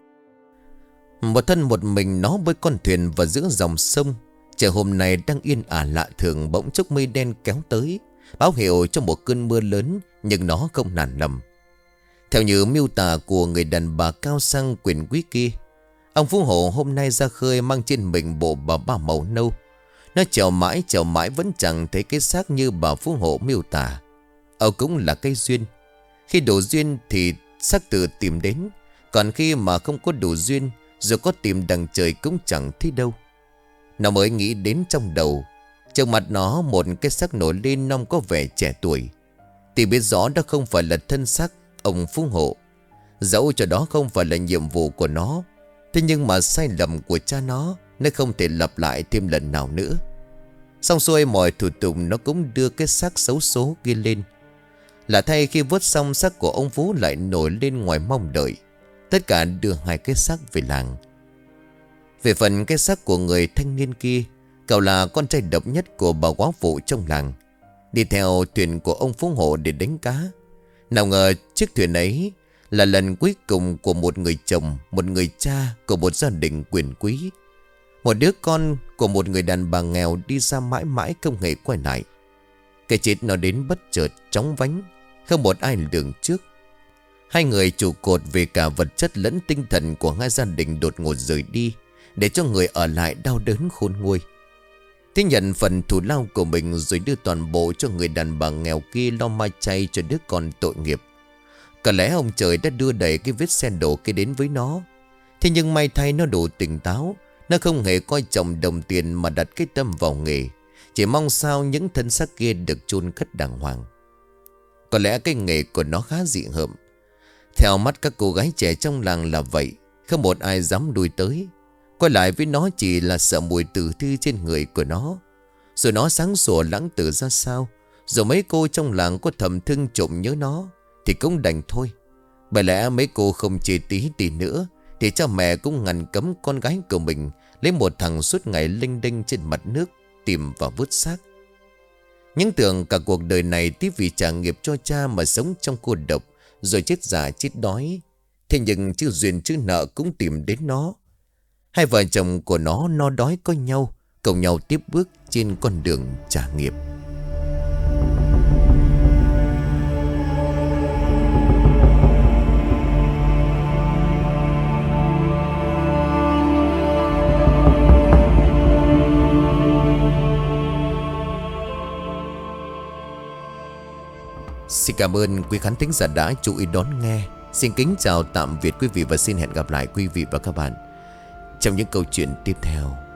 Một thân một mình nó với con thuyền vào giữa dòng sông. Trời hôm nay đang yên ả lạ thường, bỗng chốc mây đen kéo tới, báo hiệu cho một cơn mưa lớn, nhưng nó không nản lòng. Theo như miêu tả của người đàn bà cao sang quyền quý kia, ông Phú Hộ hôm nay ra khơi mang trên mình bộ bà ba màu nâu. Nó chèo mãi chèo mãi vẫn chẳng thấy cái xác như bà Phú Hộ miêu tả. Ông cũng là cây duyên. Khi đủ duyên thì xác tự tìm đến, còn khi mà không có đủ duyên, dù có tìm đằng trời cũng chẳng thấy đâu. Nó mới nghĩ đến trong đầu. Trước mặt nó một cái xác nổi lên non có vẻ trẻ tuổi. Thì biết rõ đó không phải là thân xác ông Phú Hộ. Dẫu cho đó không phải là nhiệm vụ của nó, thế nhưng mà sai lầm của cha nó, nó không thể lặp lại thêm lần nào nữa. Xong xuôi mọi thủ tục, nó cũng đưa cái xác xấu số kia lên. Là thay khi vớt xong, xác của ông Phú lại nổi lên ngoài mong đợi. Tất cả đưa hai cái xác về làng. Về phần cái xác của người thanh niên kia, cậu là con trai độc nhất của bà quá phụ trong làng, đi theo thuyền của ông Phú Hộ để đánh cá. Nào ngờ chiếc thuyền ấy là lần cuối cùng của một người chồng, một người cha của một gia đình quyền quý. Một đứa con của một người đàn bà nghèo đi ra mãi mãi không hề quay lại. Cái chết nó đến bất chợt, chóng vánh, không một ai lường trước. Hai người trụ cột về cả vật chất lẫn tinh thần của hai gia đình đột ngột rời đi, để cho người ở lại đau đớn khôn nguôi. Thế nhận phần thù lao của mình rồi đưa toàn bộ cho người đàn bà nghèo kia lo ma chay cho đứa con tội nghiệp. Có lẽ ông trời đã đưa đẩy cái vết xe đổ kia đến với nó. Thế nhưng may thay nó đủ tỉnh táo. Nó không hề coi trọng đồng tiền mà đặt cái tâm vào nghề, chỉ mong sao những thân xác kia được chôn cất đàng hoàng. Có lẽ cái nghề của nó khá dị hợm. Theo mắt các cô gái trẻ trong làng là vậy. Không một ai dám đuổi tới. Quay lại với nó chỉ là sợ mùi tử thi trên người của nó. Rồi nó sáng sủa lãng tử ra sao, rồi mấy cô trong làng có thầm thương trộm nhớ nó, thì cũng đành thôi. Bởi lẽ mấy cô không chê tí tí nữa, thì cha mẹ cũng ngăn cấm con gái của mình lấy một thằng suốt ngày linh đinh trên mặt nước tìm và vớt xác. Những tưởng cả cuộc đời này tiếp vì trả nghiệp cho cha mà sống trong cô độc, rồi chết già chết đói. Thế nhưng chữ duyên chữ nợ cũng tìm đến nó. Hai vợ chồng của nó no đói có nhau, cùng nhau tiếp bước trên con đường trả nghiệp. Xin cảm ơn quý khán thính giả đã chú ý đón nghe. Xin kính chào tạm biệt quý vị và xin hẹn gặp lại quý vị và các bạn trong những câu chuyện tiếp theo.